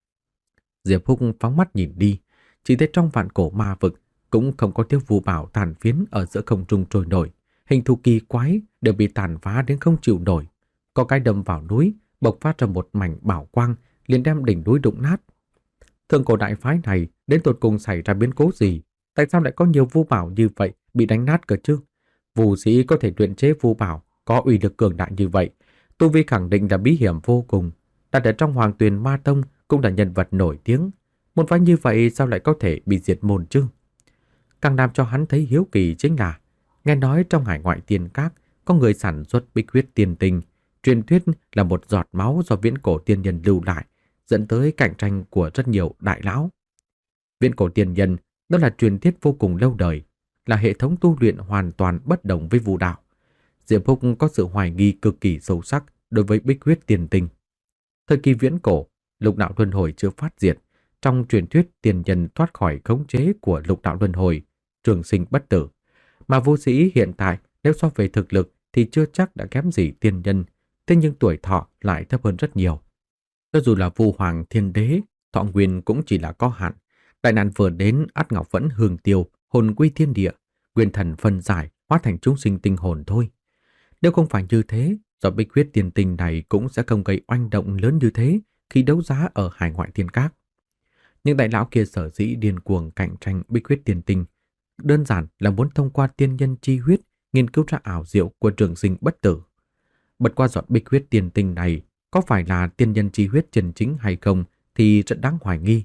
Diệp Húc phóng mắt nhìn đi, chỉ thấy trong vạn cổ ma vực cũng không có thiếu phù bảo tàn phiến ở giữa không trung trôi nổi, hình thù kỳ quái đều bị tàn phá đến không chịu nổi. Có cái đâm vào núi, bộc phát ra một mảnh bảo quang, liền đem đỉnh núi đụng nát. Thượng cổ đại phái này đến tột cùng xảy ra biến cố gì? Tại sao lại có nhiều phù bảo như vậy bị đánh nát cơ chứ? Phù sĩ có thể luyện chế phù bảo có uy lực cường đại như vậy, tu vi khẳng định là bí hiểm vô cùng. Đặt ở trong Hoàng Tuyền Ma Tông cũng là nhân vật nổi tiếng. Một phái như vậy sao lại có thể bị diệt môn chứ? Càng làm cho hắn thấy hiếu kỳ chính là nghe nói trong hải ngoại tiên các có người sản xuất bích huyết tiên tinh, truyền thuyết là một giọt máu do viễn cổ tiên nhân lưu lại, dẫn tới cạnh tranh của rất nhiều đại lão. Viễn cổ tiên nhân đó là truyền thuyết vô cùng lâu đời, là hệ thống tu luyện hoàn toàn bất đồng với vũ đạo. Diệp Húc có sự hoài nghi cực kỳ sâu sắc đối với bích huyết tiên tinh. Thời kỳ viễn cổ, lục đạo luân hồi chưa phát diệt, trong truyền thuyết tiên nhân thoát khỏi khống chế của lục đạo luân hồi, trường sinh bất tử. Mà vô sĩ hiện tại nếu so về thực lực thì chưa chắc đã kém gì tiên nhân, thế nhưng tuổi thọ lại thấp hơn rất nhiều. Cho dù là Vu Hoàng Thiên Đế, thọ nguyên cũng chỉ là có hạn. Đại nạn vừa đến, ắt ngọc vẫn hương tiêu, hồn quy thiên địa, nguyên thần phân giải, hóa thành chúng sinh tinh hồn thôi. Nếu không phải như thế, do bích huyết tiên tinh này cũng sẽ không gây oanh động lớn như thế khi đấu giá ở hải ngoại tiên các. Nhưng đại lão kia sở dĩ điên cuồng cạnh tranh bích huyết tiên tinh, đơn giản là muốn thông qua tiên nhân chi huyết nghiên cứu ra ảo diệu của trường sinh bất tử. Bật qua giọt bích huyết tiên tinh này, có phải là tiên nhân chi huyết chân chính hay không thì rất đáng hoài nghi.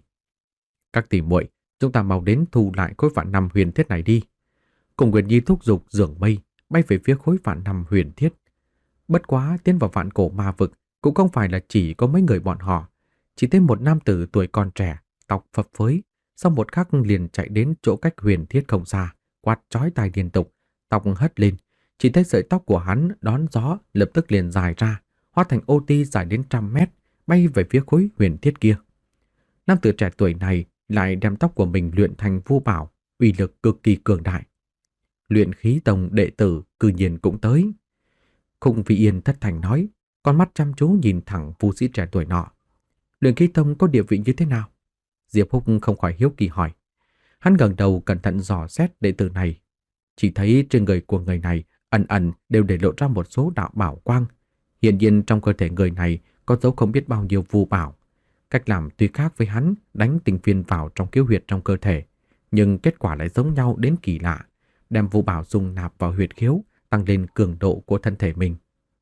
Các tỷ muội, chúng ta mau đến thu lại khối vạn năm huyền thiết này đi. Cùng Nguyệt Nhi thúc giục giường mây bay về phía khối vạn năm huyền thiết. Bất quá tiến vào vạn cổ ma vực cũng không phải là chỉ có mấy người bọn họ, chỉ thêm một nam tử tuổi còn trẻ, tóc phập phới, sau một khắc liền chạy đến chỗ cách huyền thiết không xa, quát chói tai liên tục, tóc hất lên, chỉ thấy sợi tóc của hắn đón gió lập tức liền dài ra, hóa thành ô ti dài đến trăm mét, bay về phía khối huyền thiết kia. Nam tử trẻ tuổi này lại đem tóc của mình luyện thành vu bảo, uy lực cực kỳ cường đại. Luyện khí tông đệ tử cư nhiên cũng tới. Khung Phi Yên thất thành nói, con mắt chăm chú nhìn thẳng vu sĩ trẻ tuổi nọ. Luyện khí tông có địa vị như thế nào? Diệp Húc không khỏi hiếu kỳ hỏi. Hắn gần đầu cẩn thận dò xét đệ tử này. Chỉ thấy trên người của người này ẩn ẩn đều để lộ ra một số đạo bảo quang. Hiện nhiên trong cơ thể người này có dấu không biết bao nhiêu vu bảo. Cách làm tuy khác với hắn đánh tinh phiên vào trong khiếu huyệt trong cơ thể, nhưng kết quả lại giống nhau đến kỳ lạ. Đem vu bảo dung nạp vào huyệt khiếu, tăng lên cường độ của thân thể mình.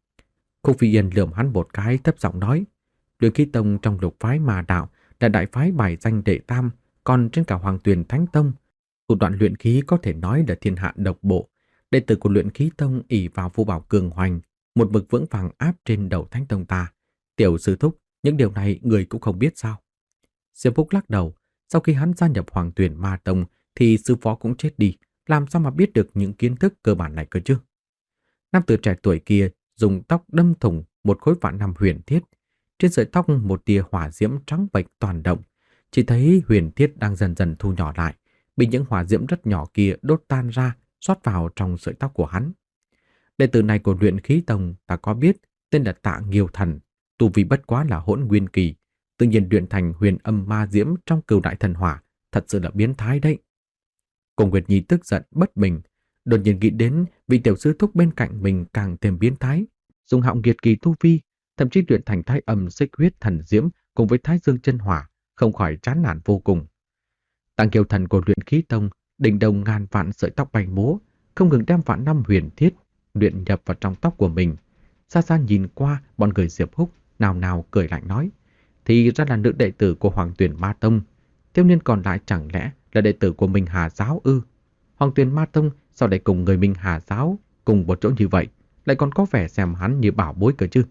Khúc Phi Yên lườm hắn một cái thấp giọng nói, Luyện Khí Tông trong lục phái Ma đạo là đại phái bài danh đệ tam, còn trên cả Hoàng Tuyền Thánh Tông, thủ đoạn luyện khí có thể nói là thiên hạ độc bộ. Đệ tử của Luyện Khí Tông ỷ vào vu bảo cường hoành, một bậc vững vàng áp trên đầu Thánh Tông ta. Tiểu sư thúc, những điều này người cũng không biết sao? Diệp Húc lắc đầu, sau khi hắn gia nhập Hoàng Tuyền Ma Tông thì sư phó cũng chết đi, làm sao mà biết được những kiến thức cơ bản này cơ chứ? Nam tử trẻ tuổi kia dùng tóc đâm thủng một khối vạn năm huyền thiết. Trên sợi tóc một tia hỏa diễm trắng bệch toàn động, chỉ thấy huyền thiết đang dần dần thu nhỏ lại, bị những hỏa diễm rất nhỏ kia đốt tan ra, xót vào trong sợi tóc của hắn. Đệ tử này của Luyện Khí Tông ta có biết, tên là Tạ Nghiêu Thần, tu vi bất quá là hỗn nguyên kỳ, tự nhiên luyện thành huyền âm ma diễm trong Cửu Đại Thần Hỏa, thật sự là biến thái đấy. Cùng Nguyệt Nhi tức giận bất bình, đột nhiên nghĩ đến vị tiểu sư thúc bên cạnh mình càng thêm biến thái, dùng họng nghiệt kỳ tu vi, thậm chí luyện thành thái âm xích huyết thần diễm cùng với thái dương chân hỏa, không khỏi chán nản vô cùng. Tạng Kiều Thần của luyện khí tông, đỉnh đầu ngàn vạn sợi tóc bay múa, không ngừng đem vạn năm huyền thiết luyện nhập vào trong tóc của mình. Xa xa nhìn qua, bọn người Diệp Húc nào nào cười lạnh nói, thì ra là nữ đệ tử của Hoàng Tuyền Ma Tông. Thiếu niên còn lại chẳng lẽ là đệ tử của Minh Hà Giáo ư? Hoàng Tuyền Ma Tông sao lại cùng người Minh Hà Giáo cùng một chỗ như vậy, lại còn có vẻ xem hắn như bảo bối cơ chứ?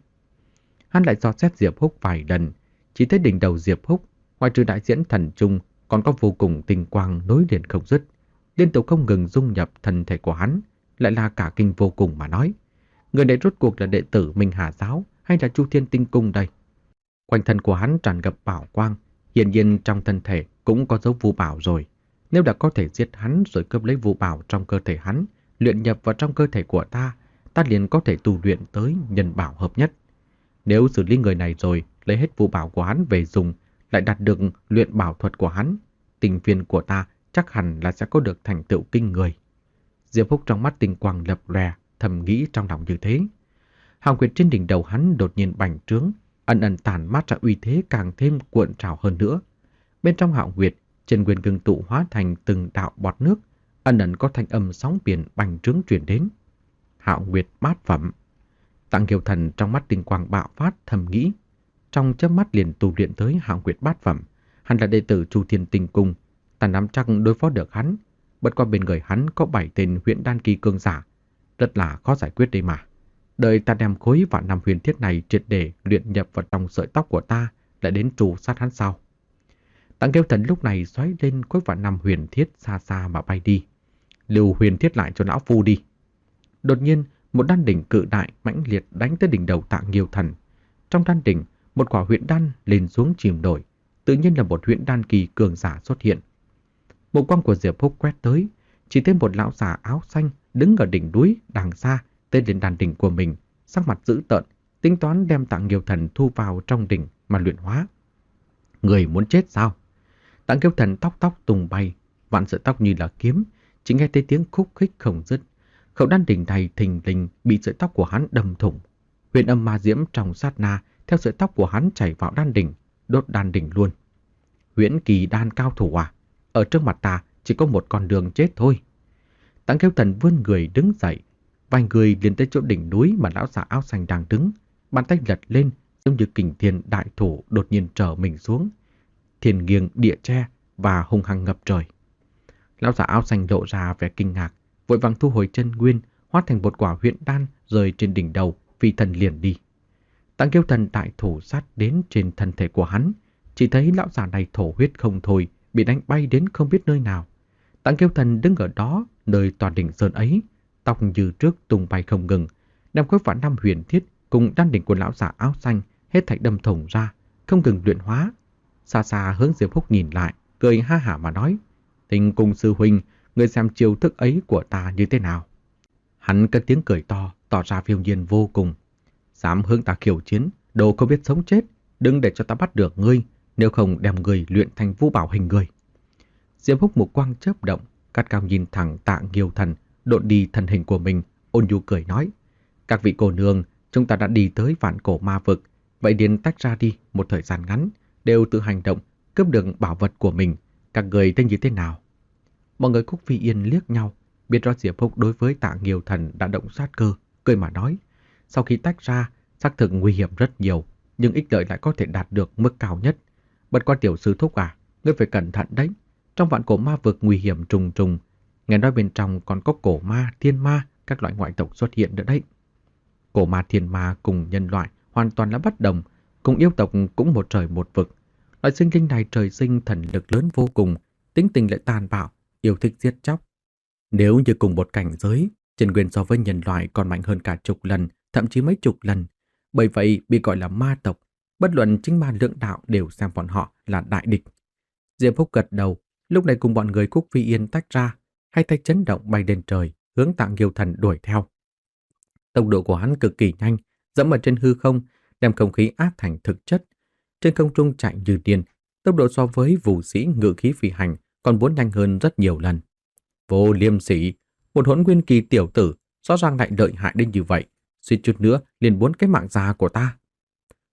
Hắn lại dò xét Diệp Húc vài lần, chỉ thấy đỉnh đầu Diệp Húc, ngoài trừ đại diễn thần trung, còn có vô cùng tinh quang nối liền không dứt, liên tục không ngừng dung nhập thân thể của hắn, lại là cả kinh vô cùng mà nói. Người này rốt cuộc là đệ tử Minh Hà Giáo hay là Chu Thiên Tinh Cung đây? Quanh thân của hắn tràn ngập bảo quang, hiển nhiên trong thân thể cũng có dấu vu bảo rồi. Nếu đã có thể giết hắn rồi cướp lấy vu bảo trong cơ thể hắn, luyện nhập vào trong cơ thể của ta, ta liền có thể tu luyện tới nhân bảo hợp nhất. Nếu xử lý người này rồi, lấy hết vu bảo của hắn về dùng, lại đạt được luyện bảo thuật của hắn, tình viên của ta chắc hẳn là sẽ có được thành tựu kinh người. Diệp Húc trong mắt tinh quang lập lòe, thầm nghĩ trong lòng như thế. Hào Nguyệt trên đỉnh đầu hắn đột nhiên bành trướng, ẩn ẩn tản mát ra uy thế càng thêm cuộn trào hơn nữa. Bên trong Hạo Nguyệt, chân nguyên ngưng tụ hóa thành từng đạo bọt nước, ẩn ẩn có thanh âm sóng biển bành trướng truyền đến. Hạo Nguyệt bát phẩm. Tạng Kiều Thần trong mắt tinh quang bạo phát, thầm nghĩ, trong chớp mắt liền tu luyện tới Hạo Nguyệt bát phẩm. Hắn là đệ tử Chu Thiên Tinh Cung, ta nắm chắc đối phó được hắn. Bất qua bên người hắn có bảy tên huyễn đan kỳ cường giả, rất là khó giải quyết đây mà. Đợi ta đem khối vạn năm huyền thiết này triệt để luyện nhập vào trong sợi tóc của ta, lại đến trù sát hắn sau. Tạng Kiều Thần lúc này xoáy lên khối vạn năm huyền thiết xa xa mà bay đi. Lưu huyền thiết lại cho lão phu đi. Đột nhiên, một đan đỉnh cự đại mãnh liệt đánh tới đỉnh đầu Tạng Kiều Thần. Trong đan đỉnh, một quả huyễn đan lên xuống chìm nổi, tự nhiên là một huyễn đan kỳ cường giả xuất hiện. Mục quang của Diệp Húc quét tới, chỉ thấy một lão già áo xanh đứng ở đỉnh núi đằng xa, tên lên đan đỉnh của mình, sắc mặt dữ tợn, tính toán đem Tạng Kiều Thần thu vào trong đỉnh mà luyện hóa. Người muốn chết sao? Tạng Kiều Thần tóc tóc tung bay, vạn sợi tóc như là kiếm, chỉ nghe thấy tiếng khúc khích không dứt. Khẩu đan đỉnh này thình lình bị sợi tóc của hắn đâm thủng. Huyền âm ma diễm trong sát na theo sợi tóc của hắn chảy vào đan đỉnh, đốt đan đỉnh luôn. Huyễn kỳ đan cao thủ à? Ở trước mặt ta chỉ có một con đường chết thôi. Tạng Kiều Thần vươn người đứng dậy, vài người liền tới chỗ đỉnh núi mà lão già áo xanh đang đứng, bàn tay lật lên giống như kình thiên đại thủ đột nhiên trở mình xuống, thiên nghiêng địa tre và hung hăng ngập trời. Lão già áo xanh lộ ra vẻ kinh ngạc, vội vàng thu hồi chân nguyên, hóa thành một quả huyễn đan rơi trên đỉnh đầu, phi thần liền đi. Tạng Kiều Thần đại thủ sát đến trên thân thể của hắn, chỉ thấy lão già này thổ huyết không thôi, bị đánh bay đến không biết nơi nào. Tạng Kiều Thần đứng ở đó, nơi toàn đỉnh sơn ấy, tóc như trước tung bay không ngừng, đem khối vạn năm huyền thiết cùng đan đỉnh của lão già áo xanh hết thảy đâm thủng ra, không ngừng luyện hóa. Xa xa hướng Diệp Húc nhìn lại, cười ha hả mà nói, Tinh Cung sư huynh, người xem chiêu thức ấy của ta như thế nào? Hắn cất tiếng cười to, tỏ ra phiêu nhiên vô cùng. Dám hướng ta khiêu chiến, đồ không biết sống chết, đừng để cho ta bắt được ngươi, nếu không đem người luyện thành vũ bảo hình người. Diệp Húc mục quang chớp động, cắt cao nhìn thẳng Tạng Kiều Thần, độn đi thân hình của mình, ôn nhu cười nói, các vị cô nương, chúng ta đã đi tới vạn cổ ma vực, vậy liền tách ra đi một thời gian ngắn, đều tự hành động, cướp được bảo vật của mình, các người thấy như thế nào? Mọi người Cúc Phi Yên liếc nhau, biết rõ Diệp Húc đối với Tạng Kiều Thần đã động sát cơ, cười mà nói, sau khi tách ra, xác thực nguy hiểm rất nhiều, nhưng ích lợi lại có thể đạt được mức cao nhất. Bất qua tiểu sư thúc à, ngươi phải cẩn thận đấy, trong vạn cổ ma vực nguy hiểm trùng trùng, nghe nói bên trong còn có cổ ma, thiên ma, các loại ngoại tộc xuất hiện nữa đấy. Cổ ma thiên ma cùng nhân loại hoàn toàn là bất đồng, cùng yêu tộc cũng một trời một vực. Loại sinh linh này trời sinh thần lực lớn vô cùng, tính tình lại tàn bạo, yêu thích giết chóc. Nếu như cùng một cảnh giới, chân nguyên so với nhân loại còn mạnh hơn cả chục lần, thậm chí mấy chục lần. Bởi vậy bị gọi là ma tộc, bất luận chính ma lưỡng đạo đều xem bọn họ là đại địch. Diệp Húc gật đầu, lúc này cùng bọn người Cúc Phi Yên tách ra, hai tay chấn động bay lên trời, hướng Tạng Kiều Thần đuổi theo. Tốc độ của hắn cực kỳ nhanh, dẫm ở trên hư không, đem không khí áp thành thực chất. Trên không trung chạy như điên, tốc độ so với vũ sĩ ngự khí phi hành còn muốn nhanh hơn rất nhiều lần. Vô liêm sỉ, một hỗn nguyên kỳ tiểu tử, rõ ràng lại lợi hại đến như vậy, suýt chút nữa liền muốn cái mạng già của ta.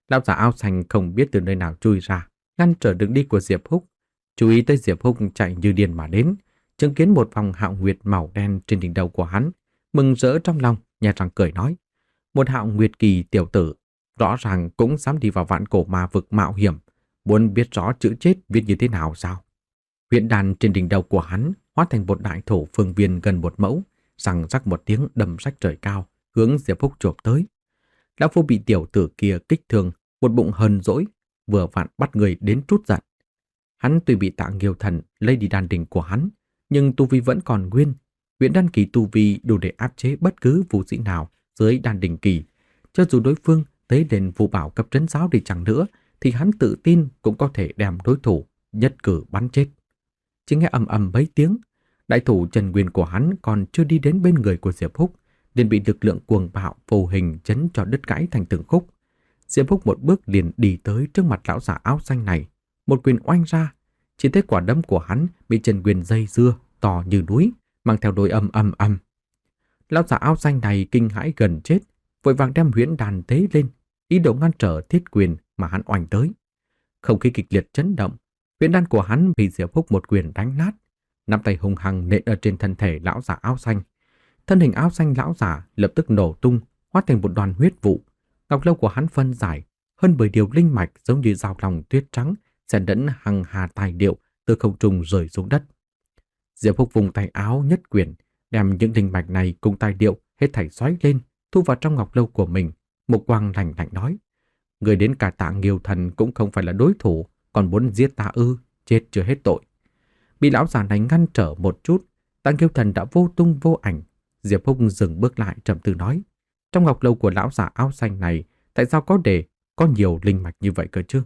Lão già áo xanh không biết từ nơi nào chui ra, ngăn trở đường đi của Diệp Húc. Chú ý tới Diệp Húc chạy như điên mà đến, chứng kiến một vòng hạo nguyệt màu đen trên đỉnh đầu của hắn, mừng rỡ trong lòng, nhà răng cười nói: một hạo nguyệt kỳ tiểu tử, rõ ràng cũng dám đi vào vạn cổ ma vực mạo hiểm, muốn biết rõ chữ chết viết như thế nào sao? Huyễn đàn trên đỉnh đầu của hắn hóa thành một đại thổ phương viên gần một mẫu, răng rắc một tiếng đâm rách trời cao, hướng Diệp Húc chộp tới. Lão phu bị tiểu tử kia kích thương, một bụng hờn dỗi, vừa vặn bắt người đến trút giận. Hắn tuy bị Tạ Nghiêu Thần lấy đi đan đỉnh của hắn, nhưng tu vi vẫn còn nguyên. Huyễn đan kỳ tu vi đủ để áp chế bất cứ vũ sĩ nào dưới đan đỉnh kỳ. Cho dù đối phương tới lên phù bảo cấp trấn giáo đi chẳng nữa, thì hắn tự tin cũng có thể đem đối thủ nhất cử bắn chết. Chỉ nghe ầm ầm mấy tiếng, đại thủ Trần Nguyên của hắn còn chưa đi đến bên người của Diệp Húc, liền bị lực lượng cuồng bạo vô hình chấn cho đứt gãy thành từng khúc. Diệp Húc một bước liền đi tới trước mặt lão giả áo xanh này, một quyền oanh ra, chỉ thấy quả đấm của hắn bị Trần Nguyên dây dưa to như núi, mang theo đôi âm âm âm. Lão giả áo xanh này kinh hãi gần chết, vội vàng đem huyễn đàn tế lên, ý đồ ngăn trở thiết quyền mà hắn oanh tới. Không khí kịch liệt chấn động, huyễn đan của hắn bị Diệp Húc một quyền đánh nát, nắm tay hung hăng nện ở trên thân thể lão giả áo xanh. Thân hình áo xanh lão giả lập tức nổ tung, hóa thành một đoàn huyết vụ. Ngọc lâu của hắn phân giải, hơn mười điều linh mạch giống như dao lòng tuyết trắng, xen lẫn hằng hà tài điệu từ không trung rơi xuống đất. Diệp Húc vùng tay áo nhất quyền, đem những linh mạch này cùng tài điệu hết thảy xoáy lên, thu vào trong ngọc lâu của mình. Một quang lạnh lạnh nói: người đến cả Tạ Nghiêu Thần cũng không phải là đối thủ, còn muốn giết ta ư? Chết chưa hết tội. Bị lão già này ngăn trở một chút, Tạ Nghiêu Thần đã vô tung vô ảnh. Diệp Húc dừng bước lại trầm tư nói: trong ngọc lâu của lão già áo xanh này, tại sao có để có nhiều linh mạch như vậy cơ chứ?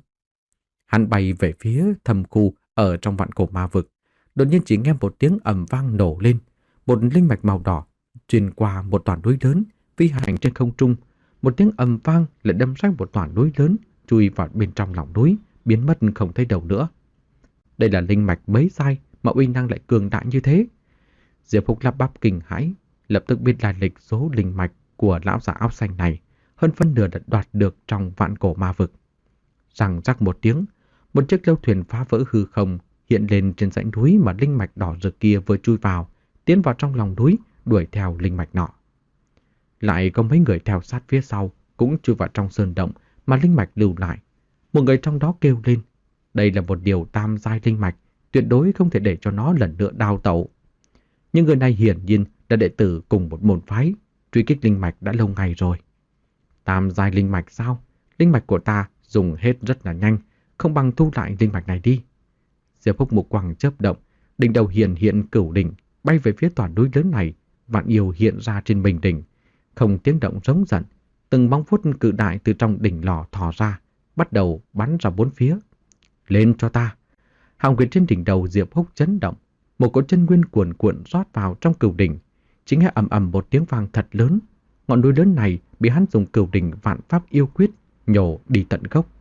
Hắn bay về phía thâm khu ở trong vạn cổ ma vực, đột nhiên chỉ nghe một tiếng ầm vang nổ lên, một linh mạch màu đỏ truyền qua một tòa núi lớn, phi hành trên không trung. Một tiếng ầm vang lại đâm rách một tòa núi lớn, chui vào bên trong lòng núi, biến mất không thấy đâu nữa. Đây là linh mạch mấy sai mà uy năng lại cường đại như thế? Diệp Húc lắp bắp kinh hãi, lập tức biết lai lịch số linh mạch của lão già áo xanh này, hơn phân nửa đã đoạt được trong vạn cổ ma vực. Răng rắc một tiếng, một chiếc lâu thuyền phá vỡ hư không hiện lên trên dãy núi mà linh mạch đỏ rực kia vừa chui vào, tiến vào trong lòng núi, đuổi theo linh mạch nọ. Lại có mấy người theo sát phía sau, cũng chui vào trong sơn động mà linh mạch lưu lại. Một người trong đó kêu lên: đây là một điều tam giai linh mạch, tuyệt đối không thể để cho nó lần nữa đào tẩu. Nhưng người này hiển nhiên là đệ tử cùng một môn phái, truy kích linh mạch đã lâu ngày rồi. Tam giai linh mạch sao? Linh mạch của ta dùng hết rất là nhanh, không bằng thu lại linh mạch này đi. Diệp Húc mục quang chớp động, đỉnh đầu hiện hiện cửu đỉnh, bay về phía tòa núi lớn này. Vạn yêu hiện ra trên bình đỉnh, không tiếng động rống giận, từng bóng phút cự đại từ trong đỉnh lò thò ra, bắt đầu bắn ra bốn phía. Lên cho ta! Hào nguyệt trên đỉnh đầu Diệp Húc chấn động, một cỗ chân nguyên cuồn cuộn rót vào trong cửu đỉnh. Chỉ nghe ầm ầm một tiếng vang thật lớn, ngọn núi lớn này bị hắn dùng cửu đỉnh vạn pháp yêu quyết nhổ đi tận gốc.